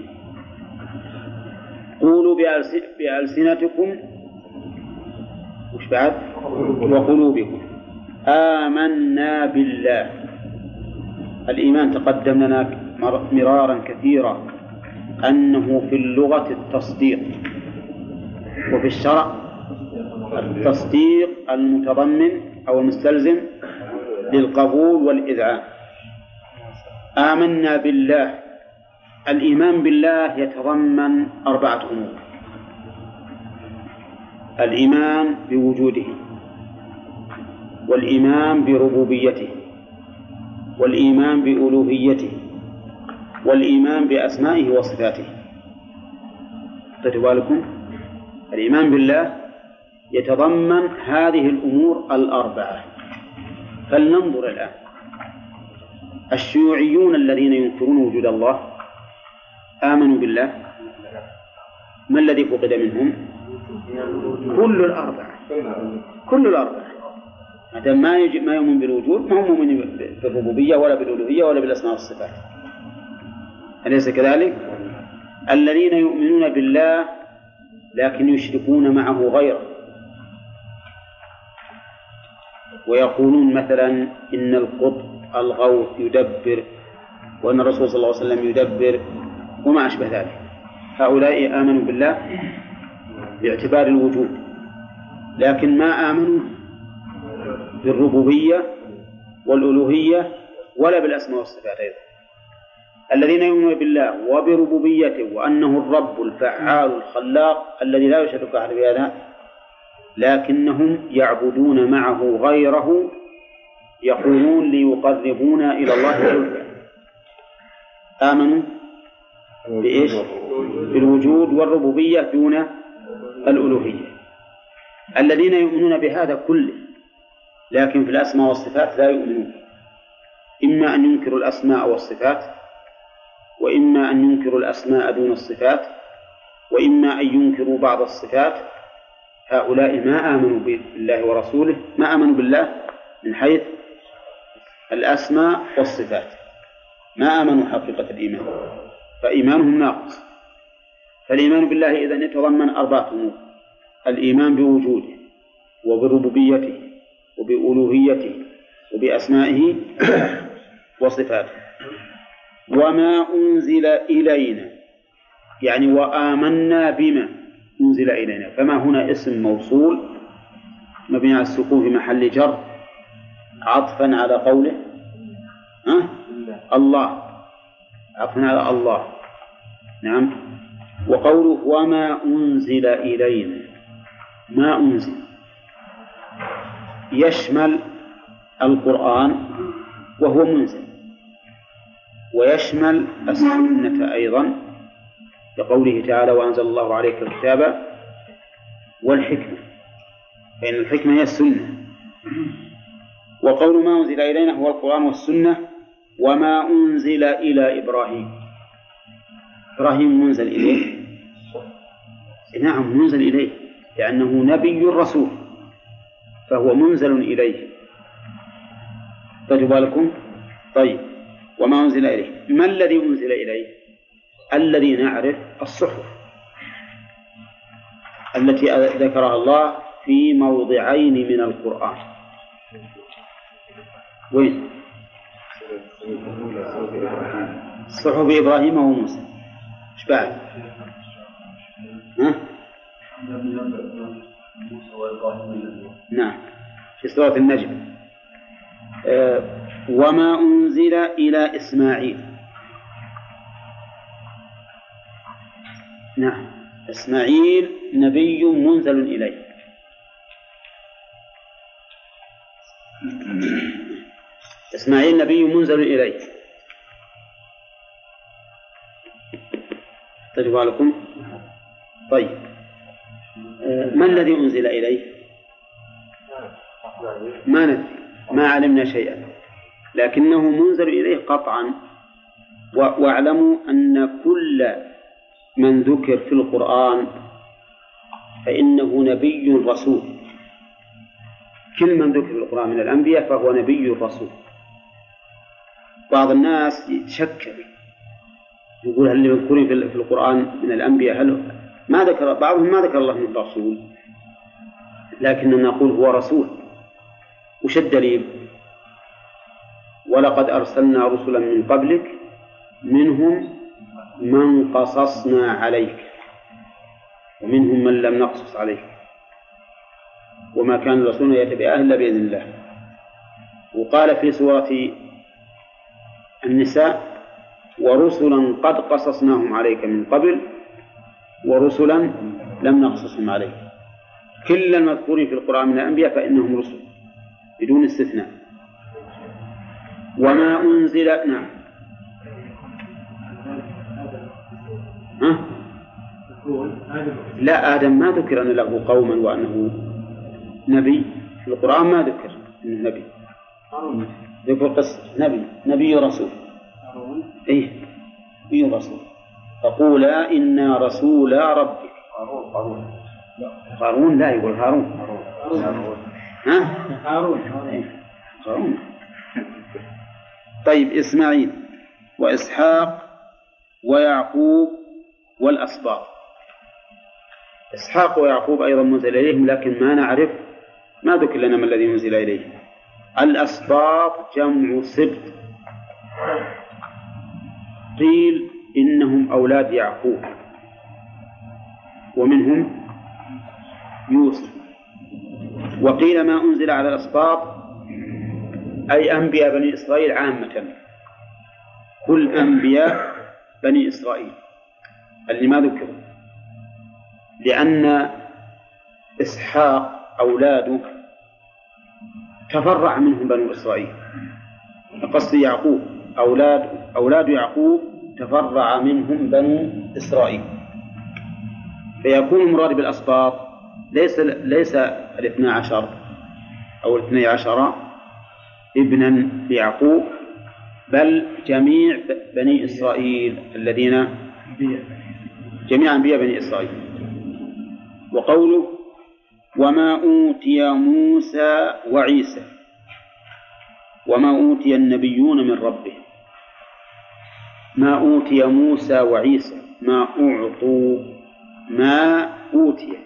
قولوا بألسنتكم وش بعد؟ وقلوبكم آمنا بالله. الإيمان تقدم لنا مرارا كثيرا أنه في اللغة التصديق، وفي الشرع التصديق المتضمن أو المستلزم للقبول والإذعان. آمنا بالله. الإيمان بالله يتضمن 4 أمور: الإيمان بوجوده، والإيمان بربوبيته، والإيمان بألوهيته، والإيمان بأسمائه وصفاته. تتوالكم الإيمان بالله يتضمن هذه الأمور 4. فلننظر الآن. الشيوعيون الذين ينكرون وجود الله آمنوا بالله؟ ما الذي فقد منهم؟ كل الأربعة. هذا ما يؤمن بالوجود، ما هم مؤمنين بالربوبية ولا بالألوهية ولا بالأسماء والصفات. أليس كذلك؟ الذين يؤمنون بالله لكن يشركون معه غيره، ويقولون مثلا إن القطب الغوث يدبر، وأن الرسول صلى الله عليه وسلم يدبر وما أشبه ذلك. هؤلاء آمنوا بالله باعتبار الوجود، لكن ما آمنوا بالربوبية والألوهية ولا بالأسماء والصفات أيضا. الذين يؤمنون بالله وبربوبيته وأنه الرب الفعال الخلاق الذي لا يشرك أحد بهذا، لكنهم يعبدون معه غيره، يقولون ليقربونا إلى الله زلفى. آمنوا بإيش؟ بالوجود والربوبية دون الألوهية. الذين يؤمنون بهذا كله لكن في الأسماء والصفات لا يؤمنون، إما أن ينكروا الأسماء والصفات، وإما أن ينكروا الأسماء دون الصفات، وإما أن ينكروا بعض الصفات. هؤلاء ما آمنوا بالله ورسوله، ما آمنوا بالله من حيث الأسماء والصفات، ما آمنوا حقيقة الإيمان، فإيمانهم ناقص. فالإيمان بالله إذن يتضمن 4 أمور: الإيمان بوجوده وبربوبيته وبألوهيته وبأسمائه وصفاته. وما أنزل إلينا، يعني وآمنا بما أنزل إلينا. فما هنا اسم موصول مبني على السكون في محل جر عطفا على قوله الله، عطفا على الله. نعم. وقوله وما أنزل إلينا، ما أنزل يشمل القرآن وهو منزل، ويشمل السنة أيضا بقوله تعالى وأنزل الله عليك الكتاب والحكمة، فإن الحكمة هي السنة. وقول ما أنزل إلينا هو القرآن والسنة. وما أنزل إلى إبراهيم، إبراهيم منزل إليه نعم منزل إليه، لأنه نبي رسول فهو منزل إليه. تجوا لكم. طيب وما أنزل إليه، ما الذي أنزل إليه؟ الذي نعرف الصحف التي ذكرها الله في موضعين من القرآن. وين؟ صحف إبراهيم وموسى. إيش بعد؟ نعم في سورة النجم. وما أنزل إلى إسماعيل. نعم إسماعيل نبي منزل إليه. إسماعيل نبي منزل إليه. تجوا لكم. طيب ما الذي أنزل إليه؟ ما ندري، ما علمنا شيئا، لكنه منزل إليه قطعا. واعلموا أن كل من ذكر في القرآن فإنه نبي رسول. كل من ذكر في القرآن من الأنبياء فهو نبي رسول. بعض الناس يتشكل يقول هل اللي مذكورين في القرآن من الأنبياء هل ما ذكر بعضهم ما ذكر الله من رسول، لكننا نقول هو رسول. وش الدليل؟ ولقد أرسلنا رسلا من قبلك منهم من قصصنا عليك ومنهم من لم نقصص عليك وما كان الرسول يأتي بآية إلا بإذن الله. وقال في سورة النساء ورسلا قد قصصناهم عليك من قبل ورسلا لم نقصصهم عليك. كل المذكورين في القرآن من الأنبياء فإنهم رسل بدون استثناء. وما أنزل نعم لا آدم ما ذكر أن له قوما وأنه نبي في القرآن، ما ذكر أنه نبي. ذكر قصة نبي رسول. إيه نبي رسول. فقولا إنا رسول ربك. قارون لا يقول هارون. هارون. طيب إسماعيل وإسحاق ويعقوب والأسباط. إسحاق ويعقوب أيضا منزل إليهم، لكن ما نعرف، ما ذكر لنا ما الذي منزل إليه. الأسباط جمع سبط. قيل إنهم أولاد يعقوب ومنهم يوسف. وقيل ما أنزل على الأسباط أي أنبياء بني إسرائيل عامة، كل أنبياء بني إسرائيل اللي ما ذكروا، لأن إسحاق أولاده تفرع منهم بنو إسرائيل. قصد يعقوب أولاد يعقوب تفرع منهم بنو إسرائيل، فيكون المراد بالأسباط ليس 12 أو 12 ابنا ليعقوب، بل جميع بني إسرائيل الذين جميع أنبياء بني إسرائيل. وقوله وما أوتي موسى وعيسى، وما أوتي النبيون من ربهم. ما أوتي موسى وعيسى، ما أعطوا، ما أوتي.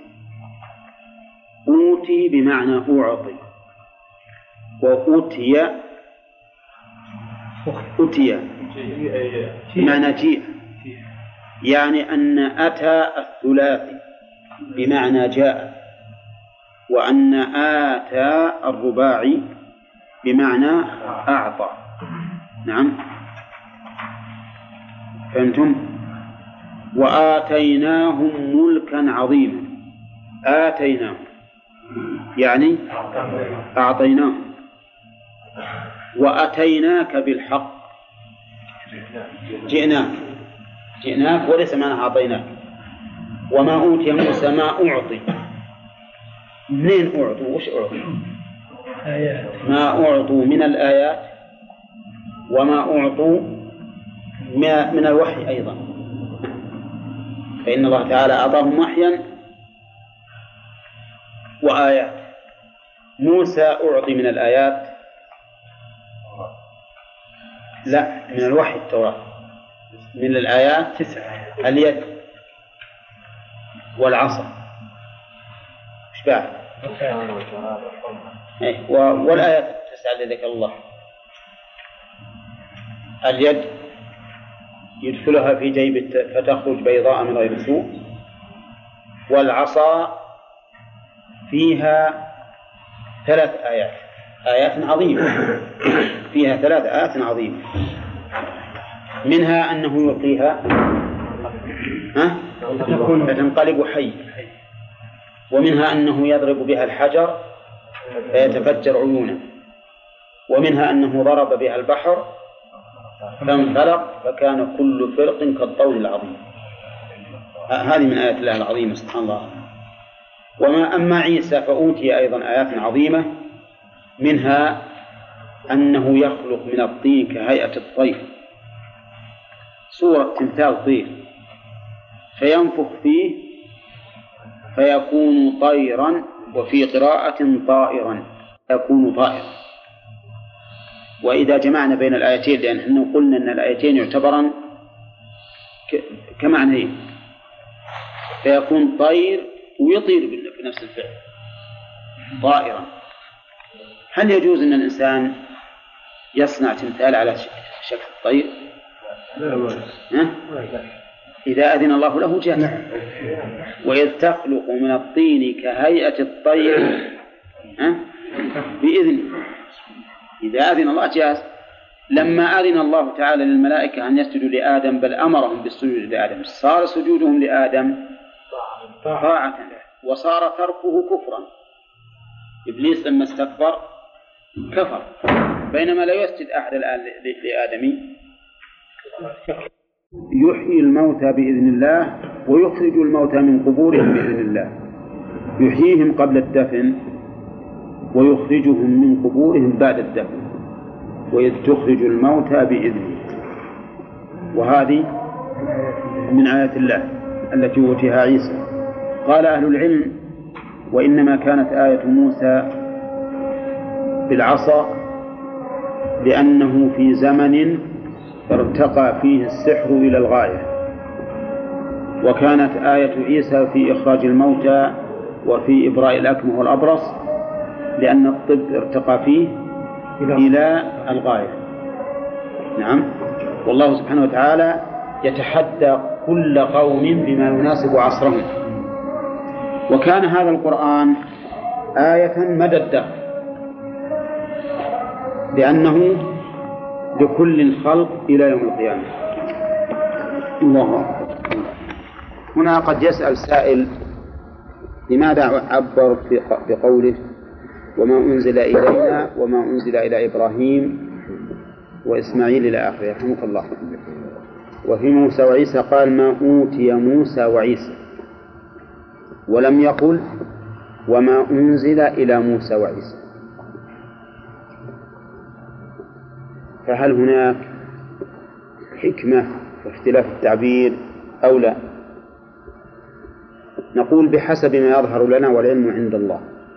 أوتي بمعنى أعطي، وأوتي بمعنى جيء، يعني أن أتى الثلاثي بمعنى جاء، وأن آتى الرباعي بمعنى أعطى. نعم فهمتم؟ وآتيناهم ملكا عظيما. آتيناهم يعني أعطيناهم. وأتيناك بالحق، جئناك وليس معنى أعطيناك. وما أوتي موسى ما أعطي. منين أعطوا؟ وش أعطوا؟ ما أعطوا من الآيات، وما أعطوا من الوحي أيضا، فإن الله تعالى أعطاهم وحيا وآيات. موسى أعطي من الآيات لا من الوحي التوراة، من الآيات 9 اليد والعصا إيش بعد؟ والآيات 9 اللي ذكر الله. اليد يدخلها في جيب فتخرج بيضاء من غير سوء، والعصا فيها 3 آيات عظيمة، فيها 3 آيات عظيمة، منها أنه يلقيها فتنقلب حي، ومنها أنه يضرب بها الحجر فيتفجر عيونه، ومنها أنه ضرب بها البحر فانفلق فكان كل فرق كالطول العظيم. هذه من آيات الله العظيمة سبحان الله. أما عيسى فأوتي أيضا آيات عظيمة، منها أنه يخلق من الطين كهيئة الطير، صورة تمثال طير، فينفخ فيه فيكون طيرا، وفي قراءة طائرا يكون طائرا. وإذا جمعنا بين الآيتين، لأننا قلنا أن الآيتين يعتبران كمعنيين، فيكون طير ويطير بنفس الفعل طائرا. هل يجوز أن الإنسان يصنع تمثال على شكل الطير؟ إذا أذن الله له جاز. وإذ تخلق من الطين كهيئة الطير بإذنه، إذا أذن الله جاز. لما أذن الله تعالى للملائكة أن يسجدوا لآدم، بل أمرهم بالسجود لآدم، صار سجودهم لآدم طاعة، وصار تركه كفرا. إبليس لما استكبر كفر، بينما لا يسجد أحد الآن لآدم. يحيي الموتى بإذن الله ويخرج الموتى من قبورهم بإذن الله، يحييهم قبل الدفن ويخرجهم من قبورهم بعد الدفن، وإذ تخرج الموتى بإذنه. وهذه من آيات الله التي أوتيها عيسى. قال أهل العلم: وإنما كانت آية موسى بالعصا لأنه في زمن ارتقى فيه السحر إلى الغاية، وكانت آية عيسى في إخراج الموتى وفي إبراء الأكمه والأبرص لأن الطب ارتقى فيه إلى الغاية. نعم. والله سبحانه وتعالى يتحدى كل قوم بما يناسب عصرهم. وكان هذا القرآن آية مدى الدهر، لأنه لكل الخلق إلى يوم القيامة. الله أكبر. هنا قد يسأل سائل: لماذا عبر بقوله وما أنزل إلينا وما أنزل إلى إبراهيم وإسماعيل إلى آخره؟ رحمك الله. وفي موسى وعيسى قال ما أوتي موسى وعيسى، ولم يقل وما أنزل إلى موسى وعيسى. فهل هناك حكمة في اختلاف التعبير أو لا؟ نقول بحسب ما يظهر لنا والعلم عند الله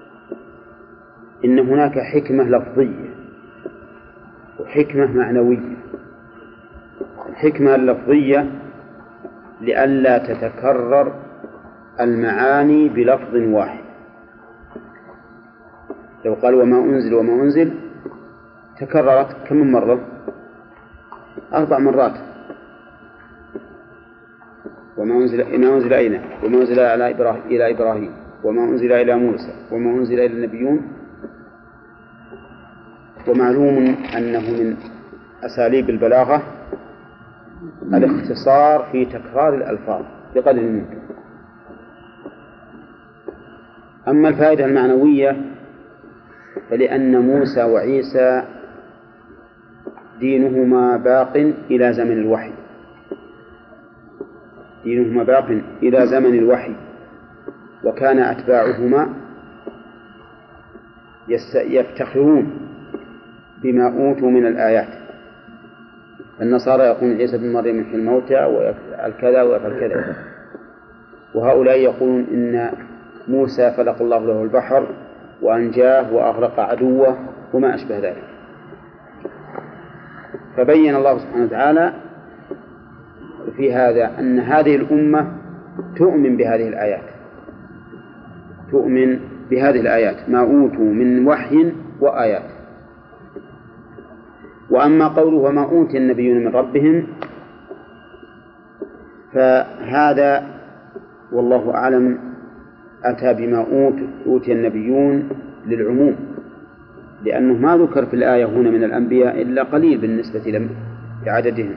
إن هناك حكمة لفظية وحكمة معنوية. الحكمة اللفظية لئلا تتكرر المعاني بلفظ واحد. لو قال وما أنزل وما أنزل تكررت كم مرة؟ 4 مرات. وما أنزل إلينا وما أنزل إلى إبراهيم وما أنزل إلى موسى وما أنزل إلى النبيون. ومعلوم أنه من أساليب البلاغة الاختصار في تكرار الألفاظ بقدر الممكن. أما الفائدة المعنوية فلأن موسى وعيسى دينهما باق إلى زمن الوحي، دينهما باق إلى زمن الوحي، وكان أتباعهما يفتخرون بما أوتوا من الآيات. النصارى يقولون عيسى بن مريم يحيي الموتى ويفعل كذا ويفعل كذا، وهؤلاء يقولون إن موسى فلق الله له البحر وأنجاه وأغرق عدوه وما أشبه ذلك. فبين الله سبحانه وتعالى في هذا أن هذه الأمة تؤمن بهذه الآيات، تؤمن بهذه الآيات ما أوتوا من وحي وآيات. وأما قوله وما أوتي النبيون من ربهم فهذا والله أعلم أتى بما أوتي النبيون للعموم، لأنه ما ذكر في الآية هنا من الأنبياء إلا قليل بالنسبة لعددهم،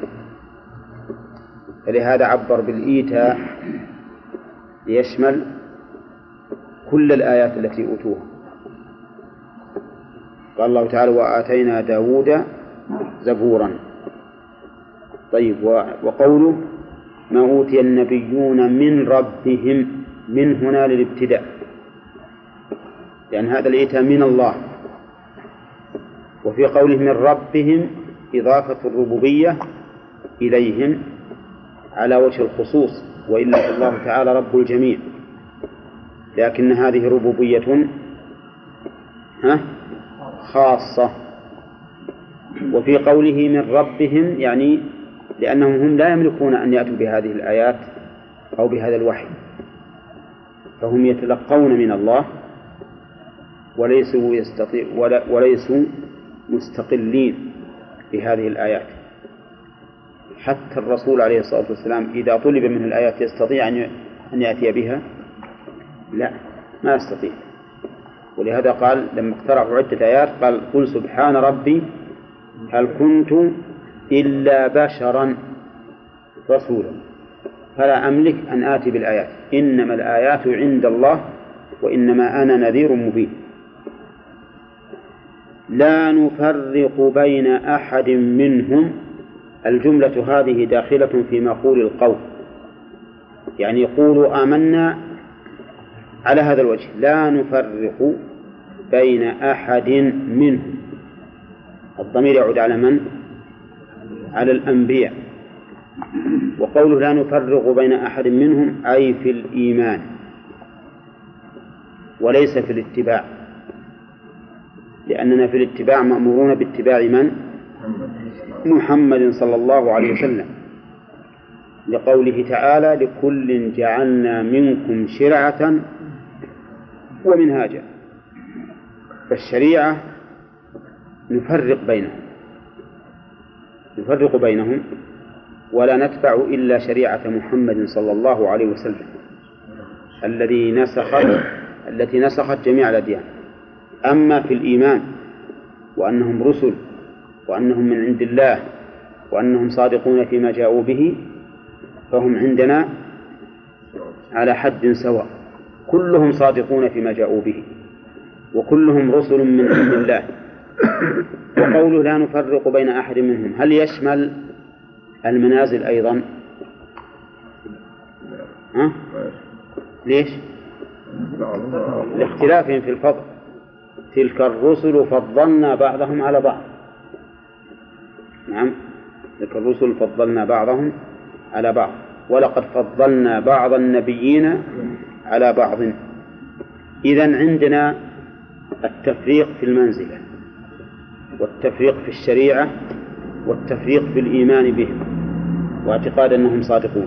فلهذا عبر بالإيتاء ليشمل كل الآيات التي أوتوها. قال الله تعالى وآتينا داود زبورا. طيب، وقوله ما أوتي النبيون من ربهم، من هنا للابتداء، لأن هذا الإيتاء من الله. وفي قوله من ربهم إضافة الربوبية إليهم على وجه الخصوص، وإلا الله تعالى رب الجميع، لكن هذه ربوبية خاصة. وفي قوله من ربهم يعني لأنهم هم لا يملكون أن يأتوا بهذه الآيات أو بهذا الوحي، فهم يتلقون من الله وليسوا مستقلين بهذه الآيات. حتى الرسول عليه الصلاة والسلام إذا طلب منه الآيات يستطيع أن يأتي بها؟ لا، ما يستطيع. ولهذا قال لما اقترحوا عدة آيات قال قل سبحان ربي هل كنت إلا بشرا رسولا فلا أملك أن آتي بالآيات، إنما الآيات عند الله وإنما أنا نذير مبين. لا نفرق بين أحد منهم، الجملة هذه داخلة في مقول القول، يعني يقولوا آمنا على هذا الوجه، لا نفرق بين أحد منهم. الضمير يعود على من؟ على الأنبياء. وقوله لا نفرق بين أحد منهم أي في الإيمان وليس في الاتباع، لأننا في الاتباع مأمورون باتباع من؟ محمد صلى الله عليه وسلم، لقوله تعالى لكل جعلنا منكم شرعة ومنهاجا. فالشريعة نفرق بينهم ولا نتبع إلا شريعة محمد صلى الله عليه وسلم التي نسخت جميع الأديان. أما في الإيمان وأنهم رسل وأنهم من عند الله وأنهم صادقون فيما جاءوا به فهم عندنا على حد سواء، كلهم صادقون فيما جاءوا به وكلهم رسل من عند الله. وقوله لا نفرق بين أحد منهم هل يشمل المنازل أيضا؟ ليش؟ لاختلافهم في الفضل، تلك الرسل فضلنا بعضهم على بعض. نعم، تلك الرسل فضلنا بعضهم على بعض ولقد فضلنا بعض النبيين على بعض. إذن عندنا التفريق في المنزلة والتفريق في الشريعة والتفريق في الإيمان بهم واعتقاد أنهم صادقون.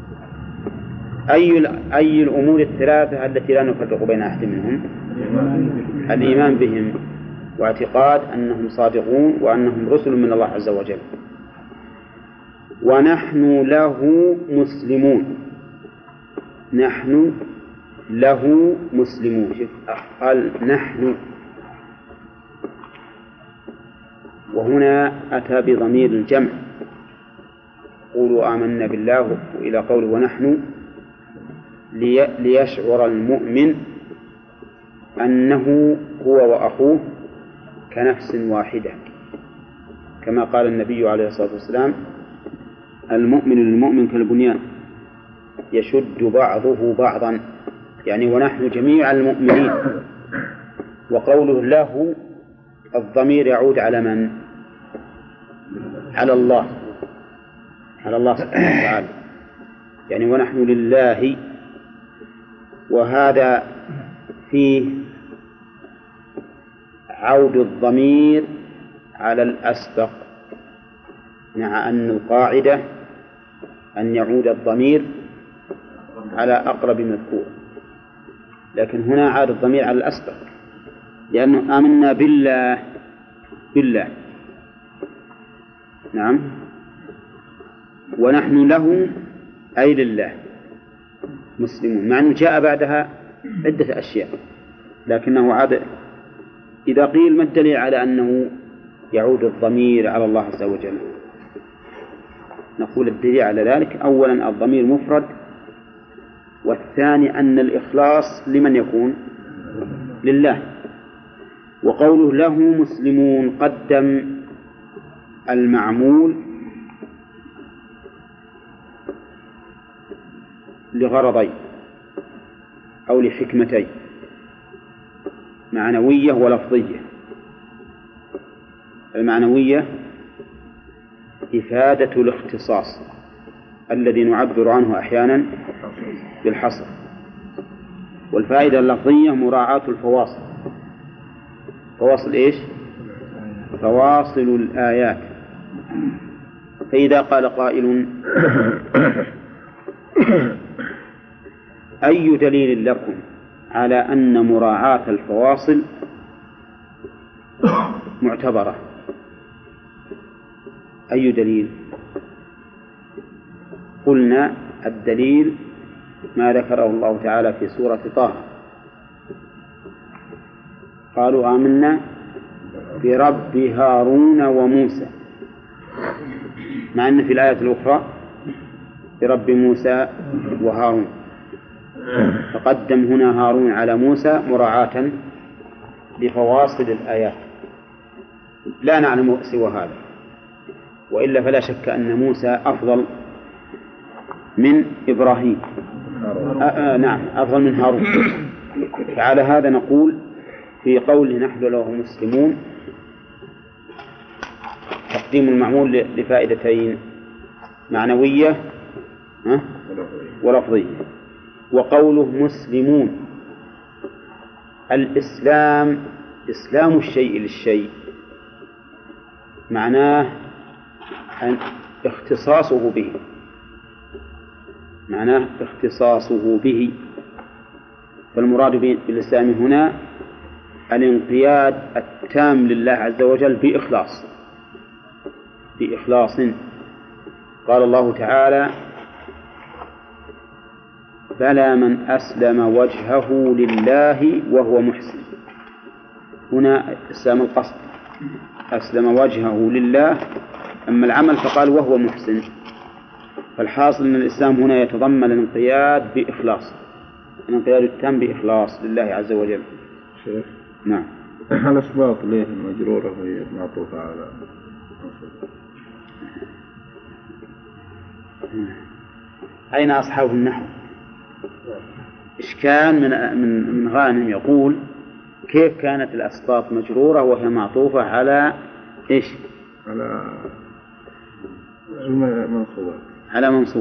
أي الأمور الثلاثة التي لا نفرق بين أحد منهم؟ الإيمان بهم واعتقاد أنهم صادقون وأنهم رسل من الله عز وجل. ونحن له مسلمون، نحن له مسلمون. قال نحن، وهنا أتى بضمير الجمع، قولوا آمنا بالله إلى قوله ونحن، ليشعر المؤمن أنه هو وأخوه كنفس واحدة، كما قال النبي عليه الصلاة والسلام المؤمن للمؤمن كالبنيان يشد بعضه بعضا، يعني ونحن جميع المؤمنين. وقوله له الضمير يعود على من؟ على الله، على الله سبحانه وتعالى، يعني ونحن لله. وهذا فيه عود الضمير على الأسبق، مع أن القاعدة أن يعود الضمير على أقرب مذكور، لكن هنا عاد الضمير على الأسبق، لأنه آمنا بالله نعم، ونحن له أي لله مسلمون، مع أنه جاء بعدها عدة أشياء، لكنه عاد. إذا قيل ما الدليل على أنه يعود الضمير على الله عز وجل؟ نقول الدليل على ذلك أولا الضمير مفرد، والثاني أن الإخلاص لمن يكون؟ لله. وقوله له مسلمون قدم المعمول لغرضين أو لحكمتين معنوية ولفظية. المعنوية إفادة الاختصاص الذي نعبر عنه أحيانا بالحصر، والفائدة اللفظية مراعاة الفواصل. فواصل إيش؟ فواصل الآيات. فإذا قال قائل أي دليل لكم على أن مراعاة الفواصل معتبرة؟ أي دليل؟ قلنا الدليل ما ذكره الله تعالى في سورة طه، قالوا آمنا برب هارون وموسى، مع أن في الآية الأخرى برب موسى وهارون، فقدم هنا هارون على موسى مراعاة لفواصل الآيات. لا نعلم سوى هذا، وإلا فلا شك أن موسى أفضل من إبراهيم، نعم أفضل من هارون. فعلى هذا نقول في قوله نحن له مسلمون تقديم المعمول لفائدتين معنوية ولفظية. وقوله مسلمون الإسلام إسلام الشيء للشيء، معناه أن اختصاصه به، معناه اختصاصه به. فالمراد بالإسلام هنا الانقياد التام لله عز وجل بإخلاص. قال الله تعالى بلى من أسلم وجهه لله وهو محسن. هنا إسلام القصد، أسلم وجهه لله، أما العمل فقال وهو محسن. فالحاصل أن الإسلام هنا يتضمن الانقياد بإخلاص، الانقياد التام بإخلاص لله عز وجل. شيخ نعم. الأسباط ليه المجرورة وهي معطوفة على أين أصحاب النحو؟ إشكال من غانم يقول كيف كانت الأسباط مجرورة وهي معطوفة على إيش؟ على المنصوبات، على منصوب.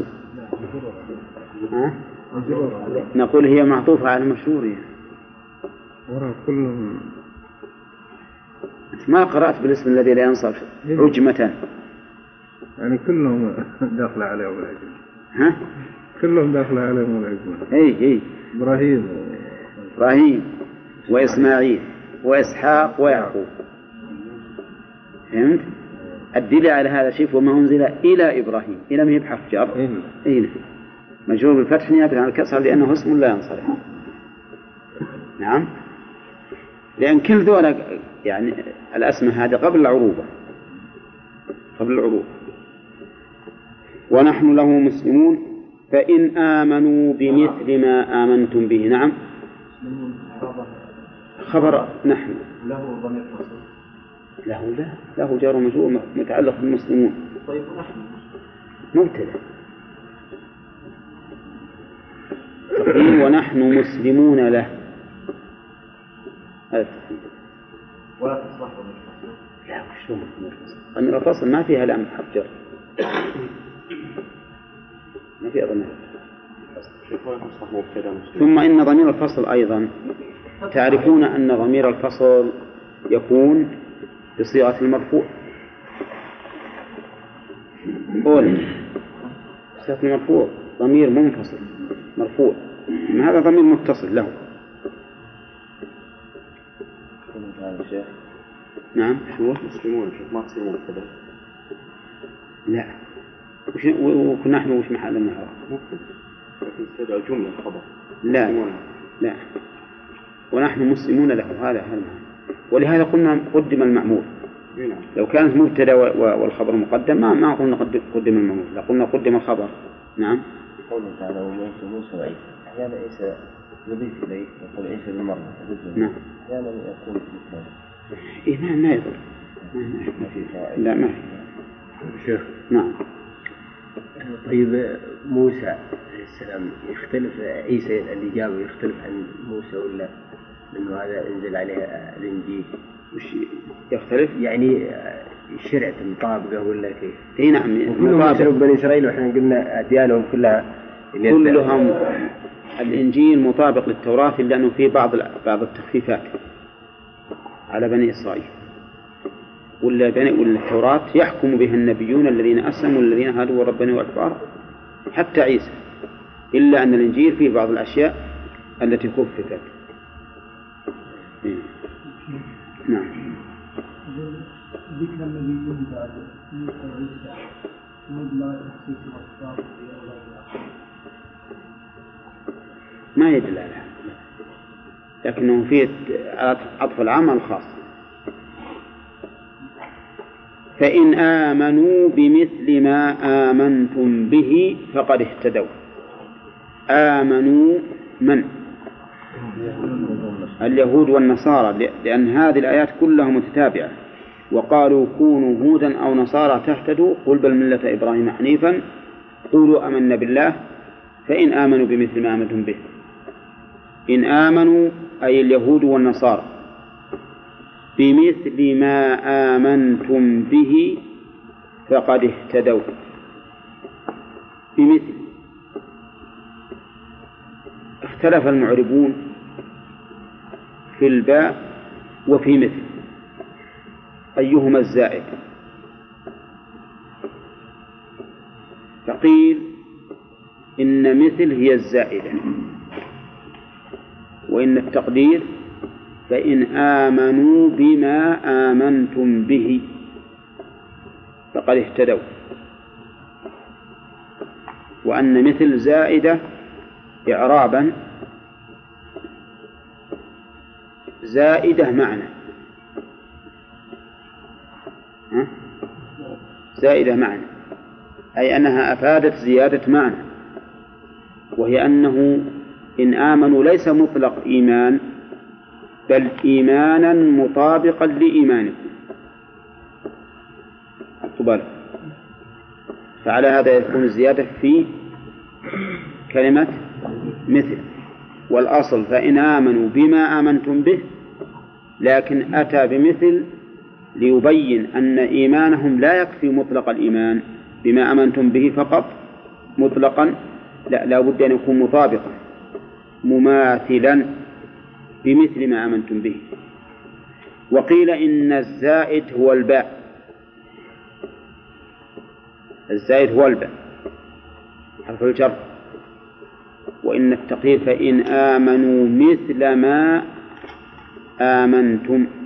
نقول هي معطوفة على مشهور. وراء كلهم ما قرأت بالاسم الذي لا ينصرف عجمة، يعني كلهم داخل عليهم العجمة. ها؟ كلهم داخل عليهم العجمة. إيه إبراهيم وإسماعيل وإسحاق ويعقوب. فهمت؟ الدليل على هذا شيء وما أنزل إلى إبراهيم، إلى ما يبحث جار إلى مجرور بالفتح نيابة عن الكسر لأنه اسم لا ينصرف. نعم، لأن كل ذولا يعني الأسماء هذه قبل العروبة. ونحن له مسلمون فإن آمنوا بمثل ما آمنتم به. نعم، خبر نحن له ضمير فصل، له جار ومجرور متعلق بالمسلمون. طيب نحن مبتدأ تقديم ونحن مسلمون له. هذا التقديم. ولا تصلح ضمير فصل. لا، وشو ضمير الفصل ما فيها لام حرف جر، ما فيها ضمير. ثم إن ضمير الفصل أيضا تعرفون أن ضمير الفصل يكون بصيغة المرفوع. أولا صيغة المرفوع ضمير منفصل مرفوع، هذا ضمير متصل له. نعم. شو مسلمون ما تصيرون كذا؟ لا. وكنا نحن وش محل النهار؟ ممكن لكن تدعو جملة خبر. لا لا، ونحن مسلمون له، هذا ولهذا قلنا قدم المعمول. لو كانت مبتدا والخبر مقدم ما قلنا قدم المعمول، لقلنا قدم الخبر. نعم. قوله تعالى وموسى موسى وعيسى، أحيانا عيسى يضيف إليه يقول عيسى بالمرة. نعم. أحيانا يكون مثله. إيه ما يضر. ما في فائدة. لا ما في. شيخ. نعم. طيب موسى عليه السلام يختلف، عيسى اللي جابه يختلف عن موسى ولا لأنه هذا انزل عليه الإنجيل؟ وش يختلف؟ يعني الشرع مطابقة ولا كيف؟ اي نعم. كلهم مثل بني إسرائيل وإحنا قلنا أديانهم كلها كلهم الإنجيل مطابق للتوراة لأنه فيه بعض التخفيفات على بني إسرائيل، ولا التوراة يحكم بها النبيون الذين أسلموا والذين هادوا وربنوا والكفار حتى عيسى، إلا أن الإنجيل فيه بعض الأشياء التي خففت. نعم. ذكر النبيين بعد موسى وعيسى مبلغ تخصيص الأصحاب ما يدل على هذا، لكنه فيه عطف العام على الخاص. فإن آمنوا بمثل ما آمنتم به فقد اهتدوا. آمنوا من؟ اليهود والنصارى، لأن هذه الآيات كلها متتابعة. وقالوا كونوا هودا أو نصارى تهتدوا قل بل ملة إبراهيم حنيفا قولوا آمنا بالله فإن آمنوا بمثل ما آمنتم به. إن آمنوا أي اليهود والنصارى بمثل ما آمنتم به فقد اهتدوا. بمثل اختلف المعربون في الباء وفي مثل أيهما الزائد، فقيل إن مثل هي الزائدة، وإن التقدير فإن آمنوا بما آمنتم به فقد اهتدوا، وأن مثل زائدة إعرابا زائدة معنى. زائدة معنى أي أنها أفادت زيادة معنى، وهي أنه إن آمنوا ليس مطلق إيمان بل إيمانا مطابقا لإيمانكم. طبعا فعلى هذا يكون الزيادة في كلمة مثل، والأصل فإن آمنوا بما آمنتم به، لكن أتى بمثل ليبين أن إيمانهم لا يكفي مطلق الإيمان بما آمنتم به فقط مطلقا، لا بد أن يكون مطابقا مماثلا بمثل ما آمنتم به. وقيل إن الزائد هو الباء، الزائد هو الباء حرف الجر، وإن التقدير فإن آمنوا مثل ما آمنتم،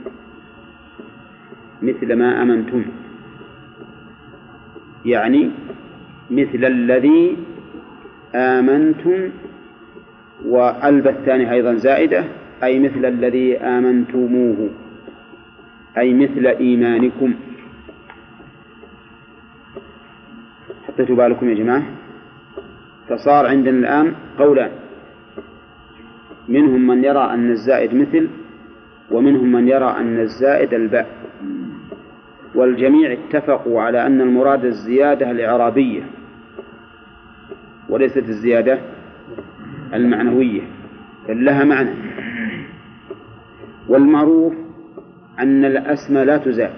مثل ما آمنتم يعني مثل الذي آمنتم، والب الثاني أيضا زائدة أي مثل الذي آمنتموه أي مثل إيمانكم. حطيتوا بالكم يا جماعة؟ فصار عندنا الآن قولان، منهم من يرى أن الزائد مثل، ومنهم من يرى أن الزائد الباء، والجميع اتفقوا على أن المراد الزيادة الإعرابية وليست الزيادة المعنوية، بل لها معنى. والمعروف أن الأسماء لا تزاد،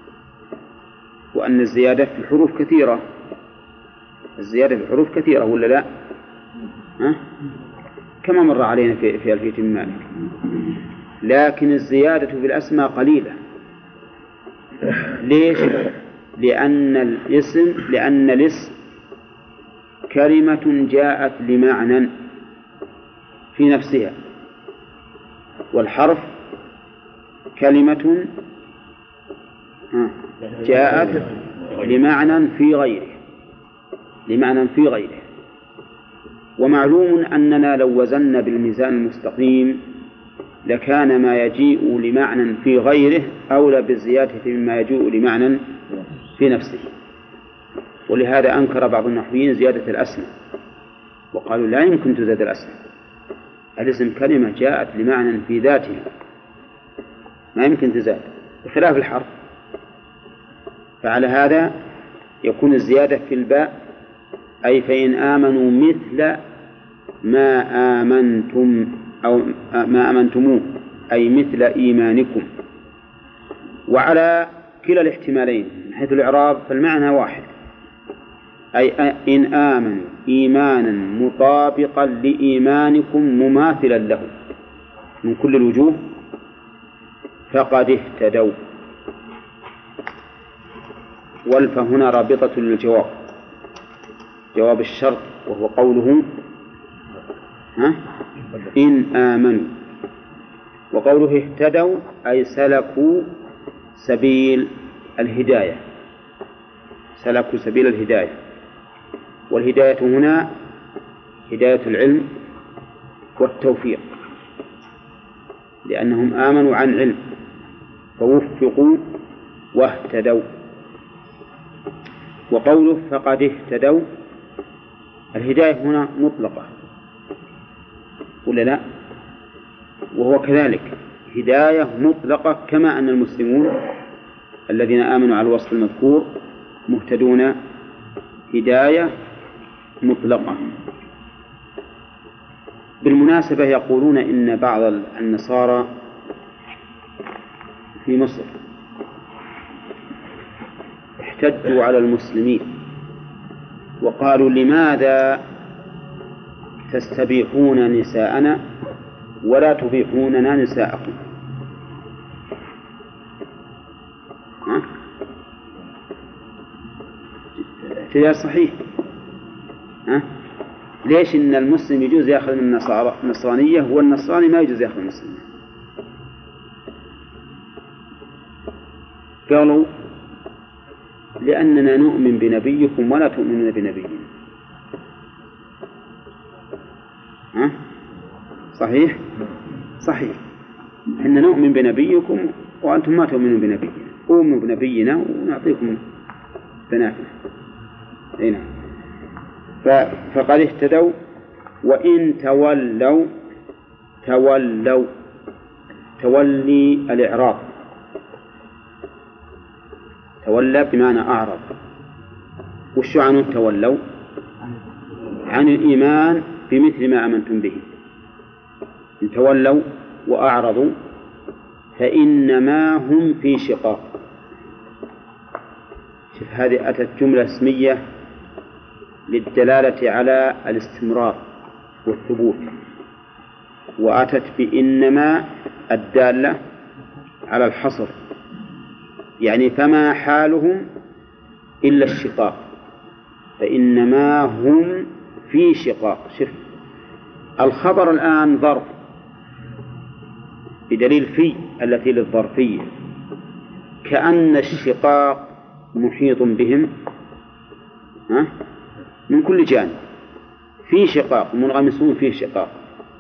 وأن الزيادة في الحروف كثيرة. الزيادة في الحروف كثيرة ولا لا؟ كما مر علينا في ألفية مالك. لكن الزيادة في الأسماء قليلة. ليش؟ لأن الاسم كلمة جاءت لمعنى في نفسها، والحرف كلمة جاءت لمعنى في غيره. ومعلوم أننا لو وزنا بالميزان المستقيم لكان ما يجيء لمعنى في غيره أولى بالزيادة مما يجيء لمعنى في نفسه. ولهذا أنكر بعض النحويين زيادة الأسماء وقالوا لا يمكن تزاد الأسماء، الاسم كلمة جاءت لمعنى في ذاتها ما يمكن تزاد، بخلاف الحرف. فعلى هذا يكون الزيادة في الباء أي فإن آمنوا مثل ما آمنتم أو ما آمنتموه أي مثل إيمانكم. وعلى كلا الاحتمالين من حيث الإعراب فالمعنى واحد، أي إن آمنوا إيمانا مطابقا لإيمانكم مماثلا له من كل الوجوه فقد اهتدوا. والف هنا رابطة للجواب، جواب الشرط، وهو قوله إن آمنوا، وقوله اهتدوا أي سلكوا سبيل الهداية، سلكوا سبيل الهداية. والهداية هنا هداية العلم والتوفيق، لأنهم آمنوا عن علم فوفقوا واهتدوا. وقوله فقد اهتدوا الهداية هنا مطلقة ولا لا؟ وهو كذلك هداية مطلقة، كما أن المسلمون الذين آمنوا على الوصف المذكور مهتدون هداية مطلقة. بالمناسبة يقولون إن بعض النصارى في مصر احتجوا على المسلمين وقالوا لماذا تستبيحون نساءنا ولا تبيحوننا نساءكم؟ احتجاج صحيح. ليش إن المسلم يجوز يأخذ من النصرانية والنصراني ما يجوز يأخذ من المسلمين؟ قالوا لأننا نؤمن بنبيكم ولا تؤمنون بنبينا. صحيح؟ صحيح، إحنا نؤمن بنبيكم وأنتم ما تؤمنون بنبينا، أؤمنوا بنبينا ونعطيكم بناتنا. هنا فقد اهتدوا. وإن تولوا تولي الإعراض، تولى بمعنى أعرض. وش عنه تولوا؟ عن الإيمان بمثل ما آمنتم به. إن تولوا وأعرضوا فإنما هم في شقاق. شوف، هذه أتت جملة اسمية للدلالة على الاستمرار والثبوت، وأتت بإنما الدالة على الحصر، يعني فما حالهم إلا الشقاق، فإنما هم في شقاق. شوف الخبر الآن ظرف بدليل في التي للظرفية، كأن الشقاق محيط بهم من كل جانب، في شقاق، منغمسون في شقاق.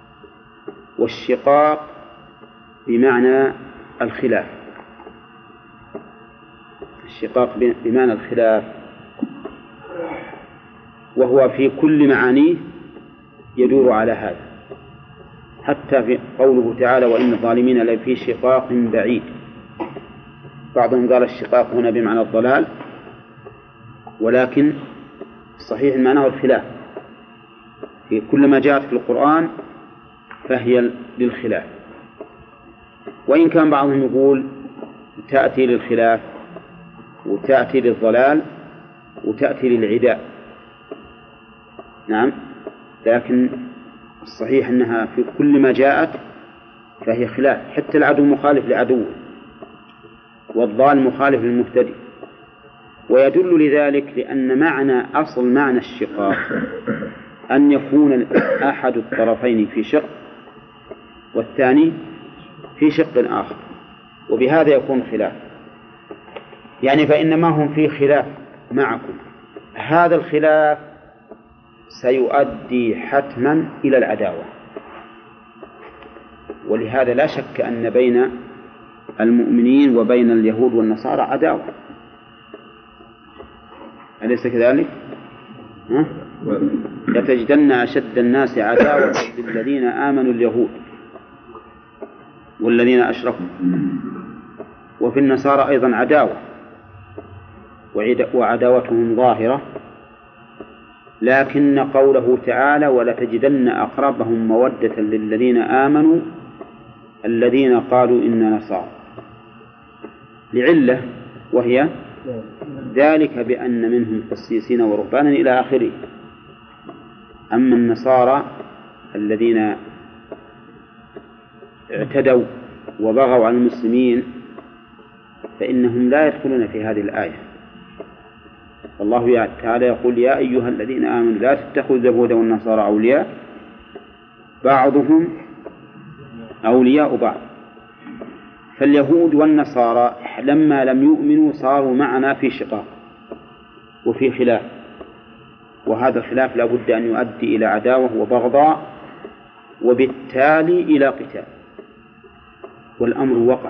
والشقاق بمعنى الخلاف، الشقاق بمعنى الخلاف، وهو في كل معانيه يدور على هذا، حتى في قوله تعالى وإن الظالمين لفي شقاق بعيد. بعضهم قال الشقاق هنا بمعنى الضلال، ولكن الصحيح معناه الخلاف، في كل ما جاءت في القرآن فهي للخلاف. وإن كان بعضهم يقول تأتي للخلاف وتأتي للضلال وتأتي للعداء، نعم، لكن الصحيح أنها في كل ما جاءت فهي خلاف، حتى العدو مخالف لعدوه والضال مخالف للمهتدي. ويدل لذلك لأن أصل معنى الشقاق أن يكون أحد الطرفين في شق والثاني في شق آخر، وبهذا يكون خلاف. يعني فإنما هم في خلاف معكم، هذا الخلاف سيؤدي حتما إلى العداوة، ولهذا لا شك أن بين المؤمنين وبين اليهود والنصارى عداوة، أليس كذلك؟ لتجدن أشد الناس عداوة للذين آمنوا اليهود والذين أشركوا، وفي النصارى أيضا عداوة، وعداوتهم ظاهرة، لكن قوله تعالى ولتجدن أقربهم مودة للذين آمنوا الذين قالوا إنا نصارى لعلة، وهي ذلك بأن منهم قسيسين ورهبانا إلى آخره. أما النصارى الذين اعتدوا وبغوا على المسلمين فإنهم لا يدخلون في هذه الآية. الله تعالى يقول يا أيها الذين آمنوا لا تتخذوا اليهود والنصارى أولياء بعضهم أولياء بعض. فاليهود والنصارى لما لم يؤمنوا صاروا معنا في شقاق وفي خلاف، وهذا الخلاف لا بد أن يؤدي إلى عداوة وبغضاء وبالتالي إلى قتال، والأمر وقع.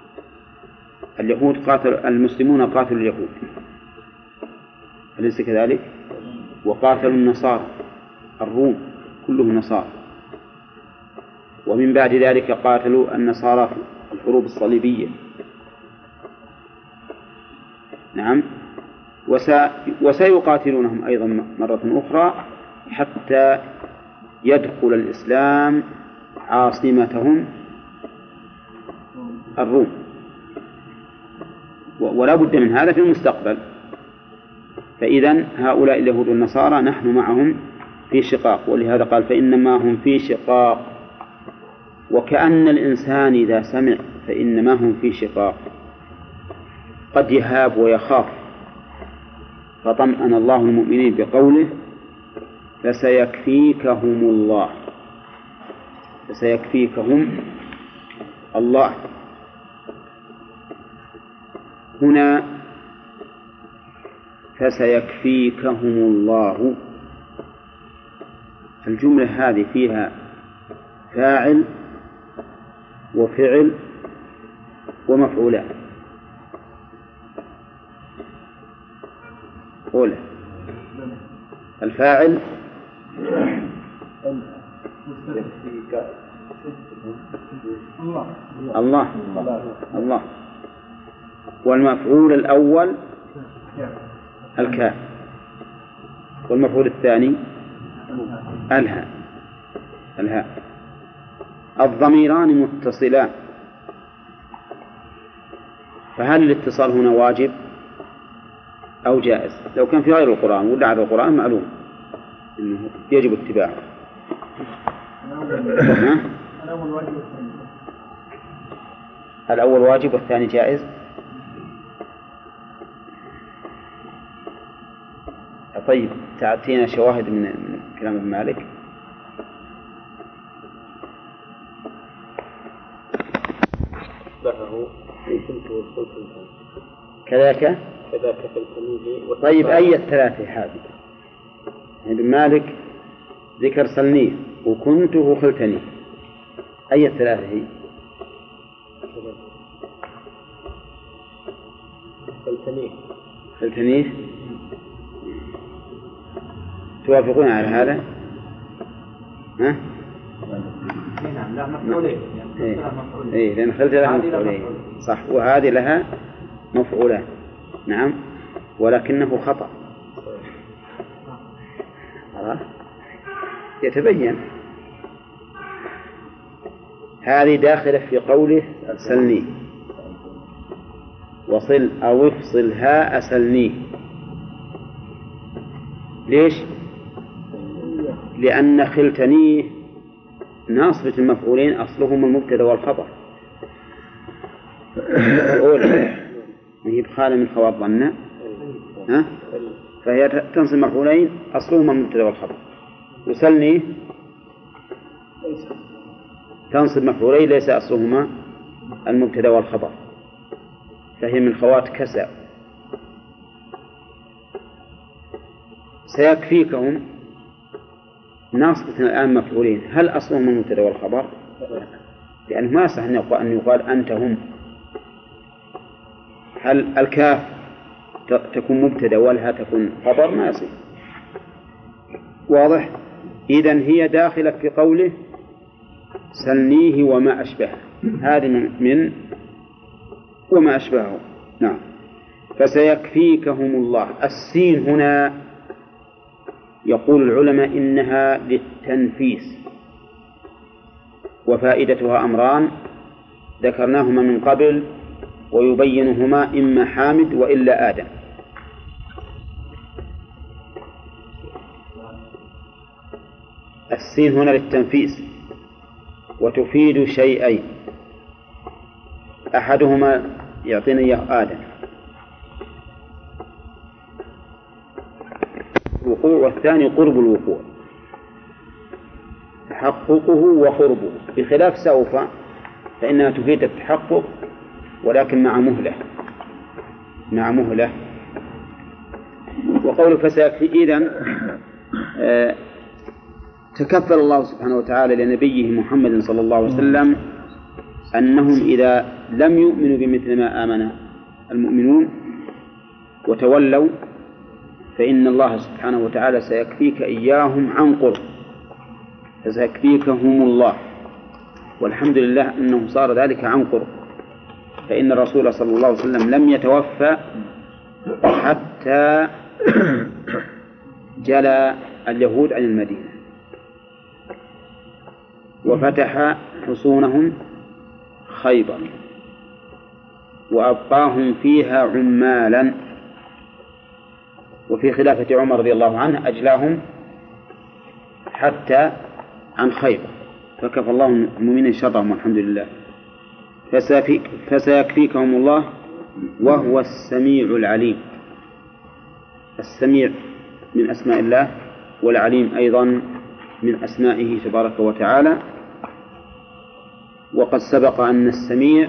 المسلمون قاتلوا اليهود أليس كذلك؟ وقاتلوا النصارى الروم كلهم نصارى، ومن بعد ذلك قاتلوا النصارى في الحروب الصليبية. نعم، وسيقاتلونهم أيضا مرة أخرى حتى يدخل الإسلام عاصمتهم الروم، ولا بد من هذا في المستقبل. فإذن هؤلاء اليهود والنصارى نحن معهم في شقاق، ولهذا قال فإنما هم في شقاق، وكأن الإنسان إذا سمع فإنما هم في شقاق قد يهاب ويخاف، فطمأن الله المؤمنين بقوله فسيكفيكهم الله، فسيكفيكهم الله. هنا فسيكفيكهم الله، الجملة هذه فيها فاعل وفعل ومفعولان. أولى الفاعل الله الله، والمفعول الأول الكاف، والمفعول الثاني الهاء. الضميران متصلان، فهل الاتصال هنا واجب أو جائز؟ لو كان في غير القرآن ولا على القرآن معلوم إنه يجب اتباعه. الأول واجب والثاني جائز. طيب تعطينا شواهد من كلام ابن مالك. كذاك في التمييز. طيب أي الثلاثة هذه؟ ابن مالك ذكر سلنيه وكنت وخلتني، أي الثلاثة هي؟ خلتنيه. توافقون على هذا؟ ها؟ نعم، لا مفعولين. إيه لأن خلت لها مفعولين صح، وهذه لها مفعولان. نعم، ولكنه خطأ يتبين. هذه داخلة في قوله سلني، وصل أو افصلها أسلني. ليش؟ لأن خلتنيه ناصبة المفعولين أصلهم المبتدأ والخبر. الأولى هي بخالة من خوات ظن، فهي تنصب مفعولين أصلهما المبتدأ والخبر. وسلني تنصب مفعولين ليس أصلهما المبتدأ والخبر، فهي من خوات كسى. سيكفيكهم ناصبة الآن مفعولين، هل أصلهم المبتدأ والخبر؟ لأنه ما يصح أن يقال أنت هم. هل الكاف تكون مبتدأ والها تكون خبر؟ ما يصح. واضح؟ إذن هي داخلة في قوله سلنيه وما أشبهه، هذه من وما أشبهه. نعم. فسيكفيكهم الله. السين هنا يقول العلماء إنها للتنفيس، وفائدتها أمران ذكرناهما من قبل ويبينهما إما حامد وإلا آدم. السين هنا للتنفيس وتفيد شيئين، أحدهما يعطينا إياه آدم الوقوع، والثاني قرب الوقوع، تحققه وقربه، بخلاف سوف فإنها تفيد التحقق ولكن مع مهلة. وقول فسيكفي. إذن تكفل الله سبحانه وتعالى لنبيه محمد صلى الله عليه وسلم أنهم إذا لم يؤمنوا بمثل ما آمن المؤمنون وتولوا فإن الله سبحانه وتعالى سيكفيك إياهم عن قرب، فسيكفيكهم الله. والحمد لله أنه صار ذلك عن قرب، فإن الرسول صلى الله عليه وسلم لم يتوفى حتى جلى اليهود عن المدينة وفتح حصونهم خيبر وأبقاهم فيها عمالا، وفي خلافة عمر رضي الله عنه أجلاهم حتى عن خيبر، فكفى الله المؤمنين شرهم والحمد لله. فسيكفيكهم الله وهو السميع العليم. السميع من أسماء الله، والعليم أيضا من أسمائه تبارك وتعالى. وقد سبق أن السميع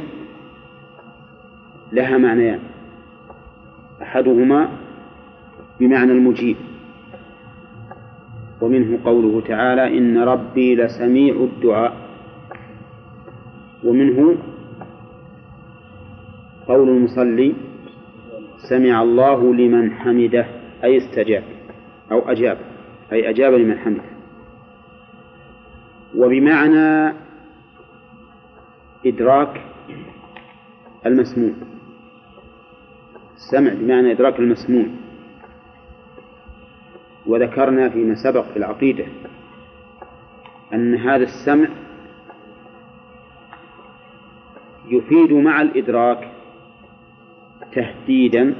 لها معنيان، أحدهما بمعنى المجيب، ومنه قوله تعالى إن ربي لسميع الدعاء، ومنه قول المصلي سمع الله لمن حمده، أي استجاب أو أجاب، أي أجاب لمن حمده. وبمعنى إدراك المسموع، السمع بمعنى إدراك المسموع. وذكرنا فيما سبق في العقيدة أن هذا السمع يفيد مع الإدراك تهديدا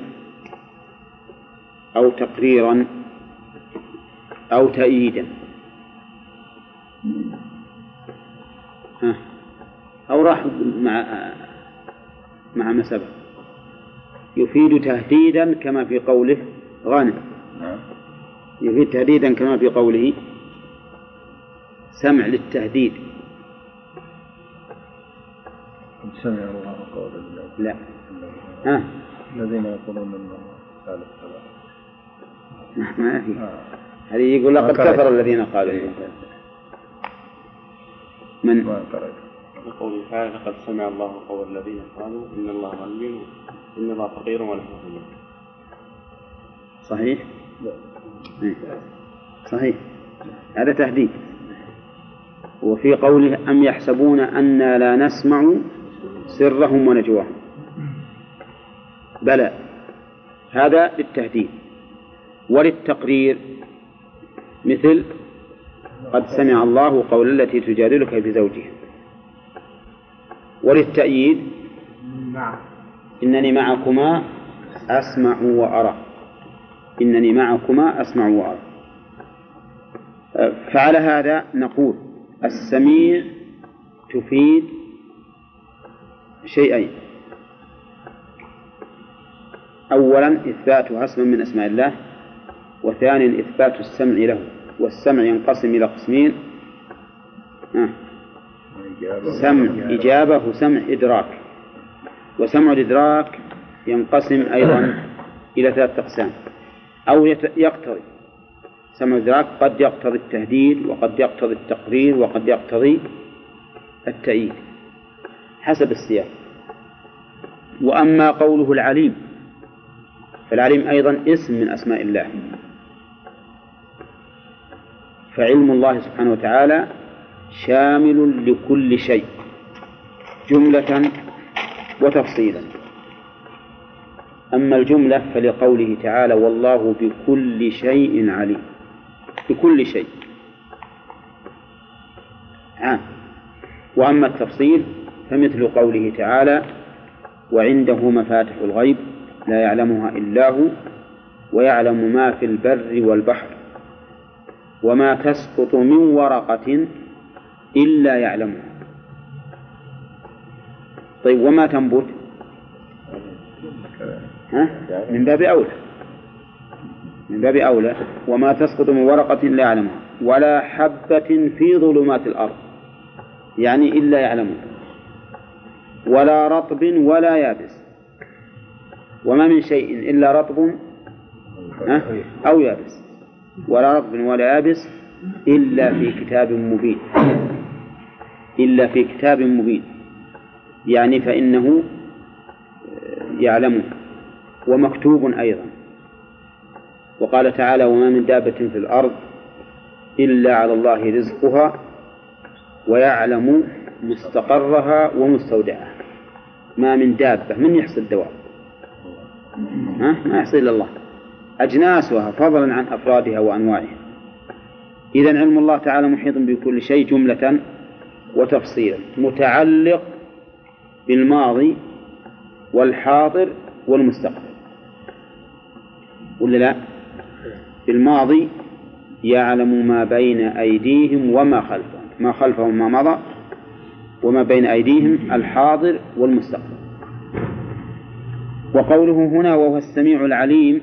أو تقريرا أو تأييدا، أو راح مع ما سبق. يفيد تهديدا كما في قوله غانم، يفيد تهديدا كما في قوله سمع للتهديد. سمع الله قول لا الذين يقولون ان الله ثالث ثلاثة، ما في هذه يقول لقد كفر الذين قالوا من ما قرأت يقول تعالى لقد سمع الله قول الذين قالوا إن الله غني إن الله فقير ونحن غني. صحيح؟ صحيح، هذا تهديد. وفي قوله أم يحسبون أنا لا نسمع سرهم ونجواهم، بلى، هذا للتهديد. وللتقرير مثل قد سمع الله قول التي تجادلك في زوجها. وللتأييد إنني معكما أسمع وأرى، إنني معكما أسمع وأرى. فعلى هذا نقول السميع تفيد شيئين: أولا إثباتها اسما من أسماء الله، وثانيا إثبات السمع له. والسمع ينقسم إلى قسمين: سمع إجابة وسمع إدراك. وسمع الإدراك ينقسم أيضا إلى 3 أقسام، أو يقتضي سمع الإدراك قد يقتضي التهديد، وقد يقتضي التقرير، وقد يقتضي التأييد حسب السياق. وأما قوله العليم فالعليم أيضا اسم من أسماء الله، فعلم الله سبحانه وتعالى شامل لكل شيء جملة وتفصيلا. أما الجملة فلقوله تعالى: والله بكل شيء عليم. بكل شيء وأما التفصيل فمثل قوله تعالى: وعنده مفاتح الغيب لا يعلمها إلا هو ويعلم ما في البر والبحر وما تسقط من ورقة إلا يعلمها. طيب وما تنبت؟ من باب أولى، من باب أولى. وما تسقط من ورقة إلا يعلمها ولا حبة في ظلمات الأرض، يعني إلا يعلمها، ولا رطب ولا يابس. وما من شيء إلا رطب أو يابس، ولا رطب ولا يابس إلا في كتاب مبين. إلا في كتاب مبين يعني فإنه يعلمه، ومكتوب أيضا. وقال تعالى: وما من دابة في الأرض إلا على الله رزقها ويعلم مستقرها ومستودعها. ما من دابة، من يحصي الدواب؟ ما يحصي إلا الله، أجناسها فضلا عن أفرادها وأنواعها. إذن علم الله تعالى محيط بكل شيء جملة وتفصيلا، متعلق بالماضي والحاضر والمستقبل، ولا لا؟ بالماضي يعلم ما بين أيديهم وما خلفهم، ما خلفهم ما مضى، وما بين أيديهم الحاضر والمستقبل. وقوله هنا: وهو السميع العليم،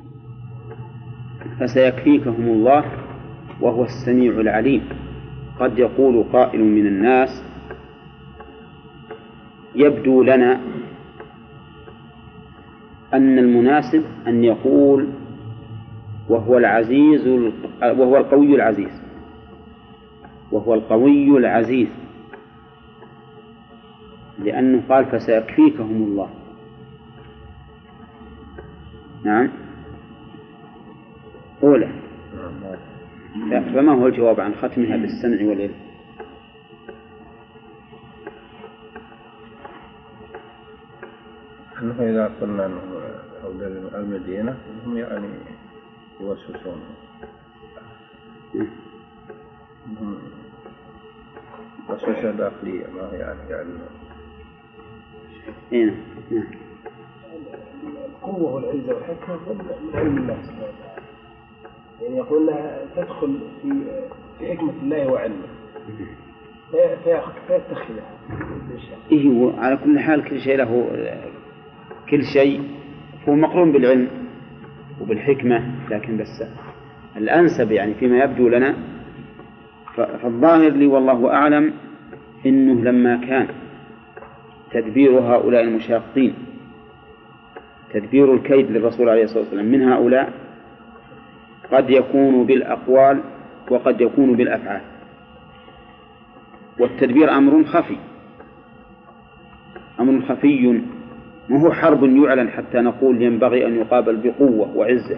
فسيكفيكهم الله وهو السميع العليم. قد يقول قائل من الناس: يبدو لنا أن المناسب أن يقول وهو العزيز وهو القوي العزيز، وهو القوي العزيز، لأنه قال فسيكفيكهم الله. نعم أولى. فما هو الجواب عن ختمها بالسمع والعلم؟ أنه إذا قلنا أنه أولى المدينة هم يعني يوسوسون، وسوسة داخلية ما هي يعني نعم. القوة والعزة والحكمة من علم الله سبحانه وتعالى، يعني يقول لها تدخل في حكمة الله وعلمه فيتخذها. إيه، على كل حال كل شيء له، كل شيء هو مقرون بالعلم وبالحكمة، لكن بس الأنسب يعني فيما يبدو لنا، فالظاهر لي والله أعلم إنه لما كان تدبير هؤلاء المشاقين، تدبير الكيد للرسول عليه الصلاة والسلام من هؤلاء، قد يكون بالأقوال وقد يكون بالأفعال. والتدبير أمر خفي، أمر خفي، ما هو حرب يعلن حتى نقول ينبغي أن يقابل بقوة وعزة.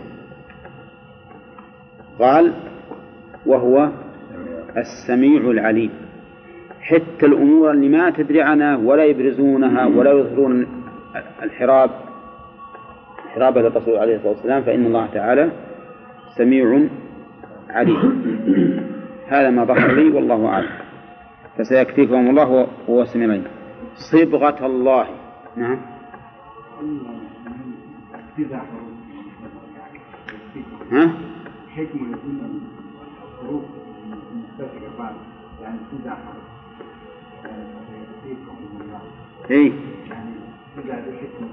قال وهو السميع العليم، حتى الأمور اللي ما تدري عنها ولا يبرزونها ولا يظهرون الحراب للرسول عليه الصلاة والسلام، فإن الله تعالى سميع عليم. هذا ما ظهر لي والله أعلم. فسيكفيكم الله وهو السميع العليم. صبغة الله. نعم. يعني تدع فيكم إيه يعني تدع بحكمة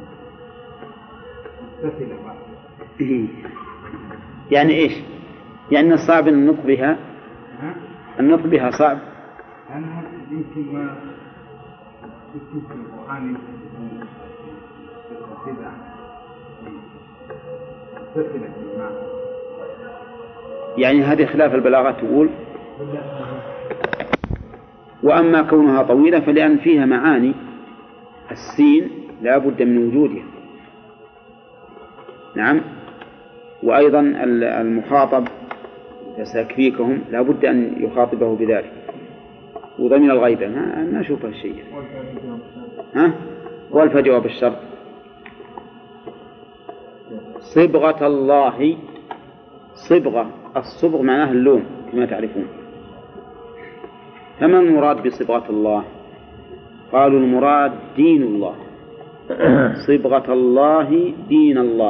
متصلة بعض. إيه يعني إيش؟ يعني الصعب النطق بها. النطق بها صعب. أنا يمكن ما يمكن في القرآن تدع متصلة بالمعنى. يعني هذه خلاف البلاغة تقول. وأما كونها طويلة فلأن فيها معاني، السين لا بد من وجودها. نعم. وأيضا المخاطب يستكفيكهم لا بد أن يخاطبه بذلك، وضمن الغيبة ما أشوف الشيء. والفجوة بالشرط. صبغة الله. صبغة، الصبغ معناه اللون كما تعرفون. فما المراد بصبغة الله؟ قالوا المراد دين الله. صبغة الله دين الله.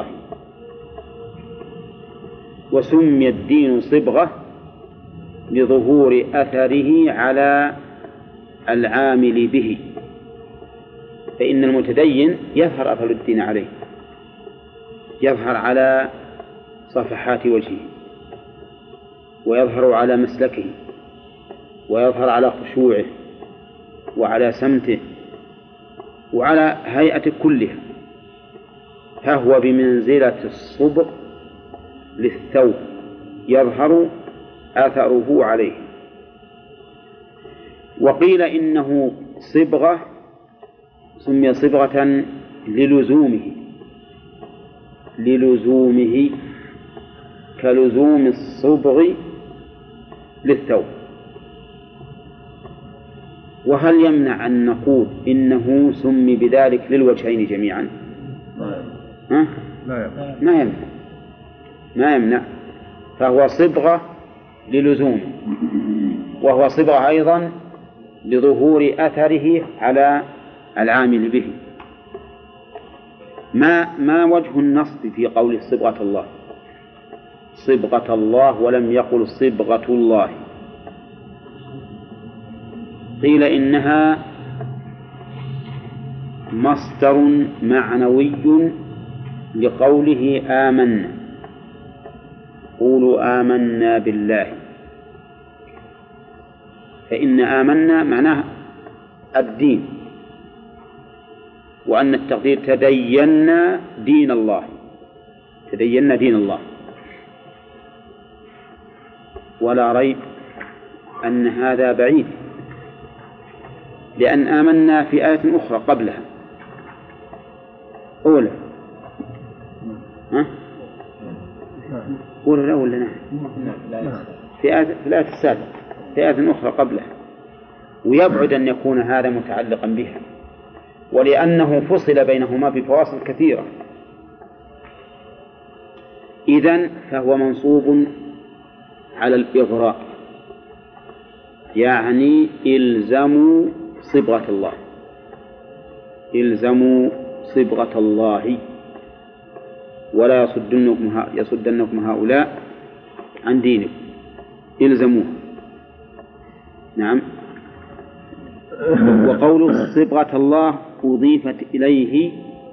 وسمي الدين صبغة لظهور أثره على العامل به، فإن المتدين يظهر أثر الدين عليه، يظهر على صفحات وجهه، ويظهر على مسلكه، ويظهر على خشوعه، وعلى سمته، وعلى هيئة كلها، فهو بمنزلة الصبغ للثوب، يظهر أثره عليه. وقيل إنه صبغة سمي صبغة للزومه كلزوم الصبغ للثوب. وهل يمنع أن نقول إنه سمي بذلك للوجهين جميعا؟ ما يمنع. فهو صبغة للزوم، وهو صبغة أيضا لظهور أثره على العامل به. ما وجه النصب في قول صبغة الله؟ صبغة الله ولم يقل صبغة الله. قيل إنها مصدر معنوي لقوله آمنا. قولوا آمنا بالله، فإن آمنا معناه الدين، وأن التقدير تدينا دين الله، تدينا دين الله. ولا ريب أن هذا بعيد، لأن آمنا في آية أخرى قبلها أولى. أولى لا ولا نعم؟ في الآية السابقة في آية أخرى قبلها، ويبعد أن يكون هذا متعلقا بها، ولأنه فصل بينهما بفواصل كثيرة. إذن فهو منصوب على الإغراء، يعني إلزموا صبغة الله، إلزموا صبغة الله، ولا يصدنكم هؤلاء عن دينكم، إلزموه. نعم. وقوله صبغة الله أضيفت إليه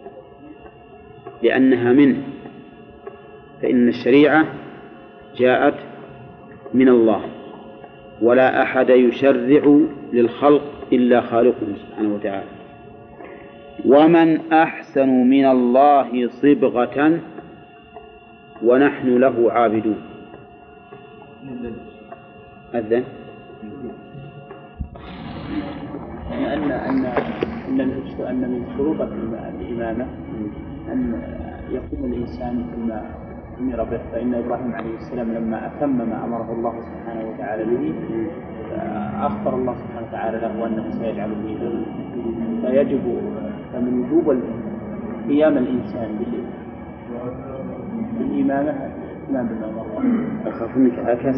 لأنها منه، فإن الشريعة جاءت من الله، ولا أحد يشرع للخلق إلا خالقه سبحانه وتعالى. ومن أحسن من الله صبغة ونحن له عابدون. أذن أن من شروط الإمامة أن يقوم الإنسان بما أمر به، فإن إبراهيم عليه السلام لما أتم ما أمره الله سبحانه وتعالى به أخبر الله سبحانه وتعالى له أنه سيجعل به ذرية، فمن وجوب قيام الإنسان بالإمامة الإمام بما أمر الله. أخاف منك عكس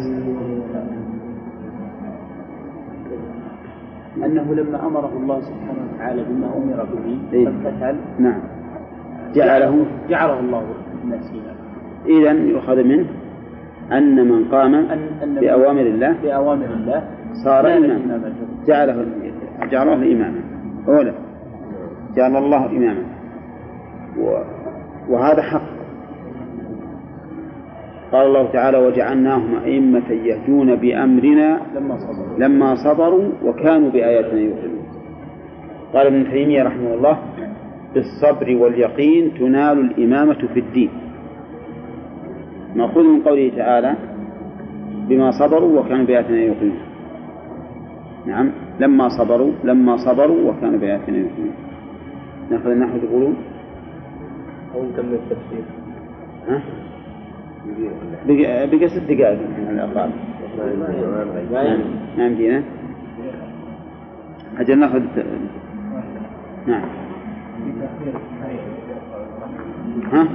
أنه لما أمره الله سبحانه وتعالى بما أمر به فامتثل. نعم. جعله الله نسيما. إذن يؤخذ منه أن من قام بأوامر الله صار إماما، جعله إماما أولا، جعل الله إماما، وهذا حق. قال الله تعالى وجعلناهم أئمة يهدون بأمرنا لما صبروا وكانوا بآياتنا يوقنون. قال ابن تيمية رحمه الله بالصبر واليقين تنال الإمامة في الدين، مأخوذ من قوله تعالى بما صبروا وكانوا بآياتنا يوقنون. نعم، لما صبروا وكانوا بآياتنا يوقنون. نأخذ النحو تقولون أو نكمل التفسير. ها؟ بقى 6 دقائق من الأقل. نعم دينا أجل نأخذ. نعم. ها؟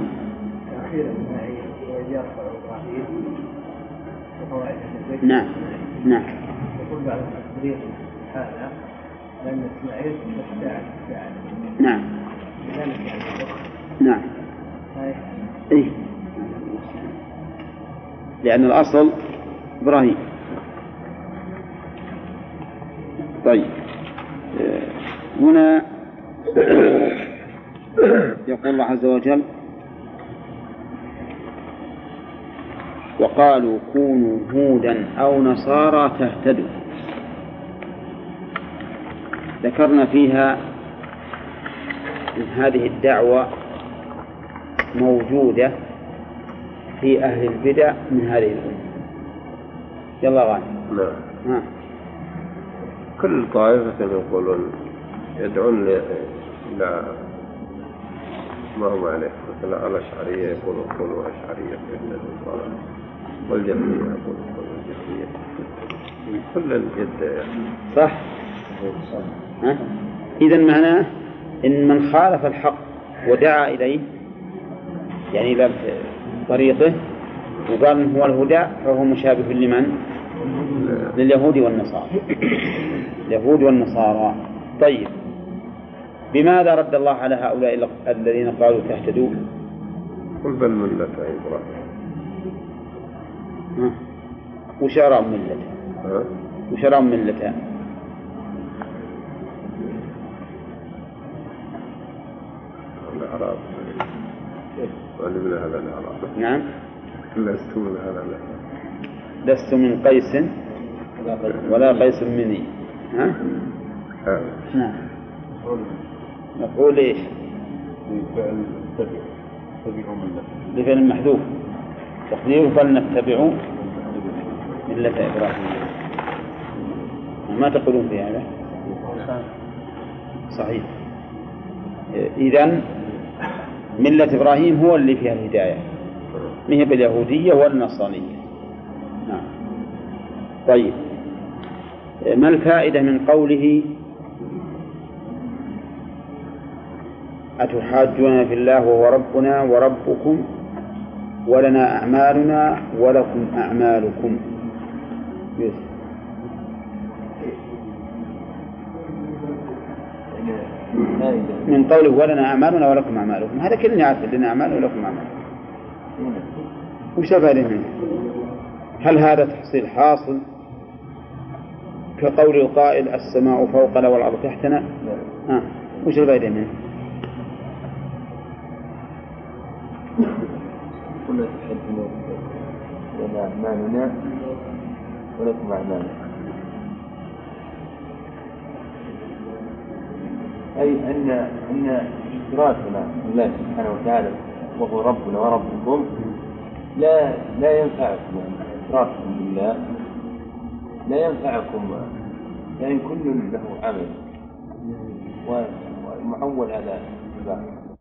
نعم نعم. يقول بعد التقرير هذا لأن إسماعيل نعم نعم. إيه، لأن الأصل إبراهيم. طيب، هنا يقول الله عز وجل وقالوا كونوا هودا أو نصارى تهتدوا. ذكرنا فيها أن هذه الدعوة موجودة في أهل البدع من هذه الأمة. يلا غاني. نعم. كل طائفة يقولون يدعون إلى ما هم عليه. مثلا الأشعرية يقولون كونوا أشعرية والجهمية يقولون كونوا الجهمية. كل يدعي. صح. إذن معناه إن من خالف الحق ودعا إليه يعني إلى طريقه وقال إن هو الهدى فهو مشابه لمن؟ لليهود والنصارى. اليهود والنصارى. طيب، بماذا رد الله على هؤلاء الذين قالوا تهتدوا؟ قل بل ملة إبراهيم. وشرع ملته. وشرع ملته. الأعراب. ولمن هذا الأعراب. نعم. لست من هذا الأعراب. لست من قيس ولا قيس مني. ها؟ نعم. نقول إيش؟ بفعل محذوف تقديره فلنتبعوا ملة إبراهيم. ما تقولون في هذا؟ صحيح. إذن ملة إبراهيم هو اللي فيها الهداية، ما هي باليهودية والنصرانية. نعم. طيب، ما الفائدة من قوله أتحاجون في الله وهو ربنا وربكم ولنا أعمالنا ولكم أعمالكم؟ يوسف. من قوله ولنا أعمالنا ولكم أعمالكم، هذا كلنا عارف لنا أعمال ولكم أعمال. وش الفائدة منه؟ هل هذا تحصيل حاصل كقول القائل السماء فوقنا والأرض تحتنا؟ وش الفائدة منه؟ كنا تحدثون لنا أعمالنا ولكم أعمالنا، أي أن اشتراكنا بالله سبحانه وتعالى وهو ربنا وربكم لا ينفعكم. اشتراككم بالله لا ينفعكم، لأن كل له عمل ومعول على اتباعه.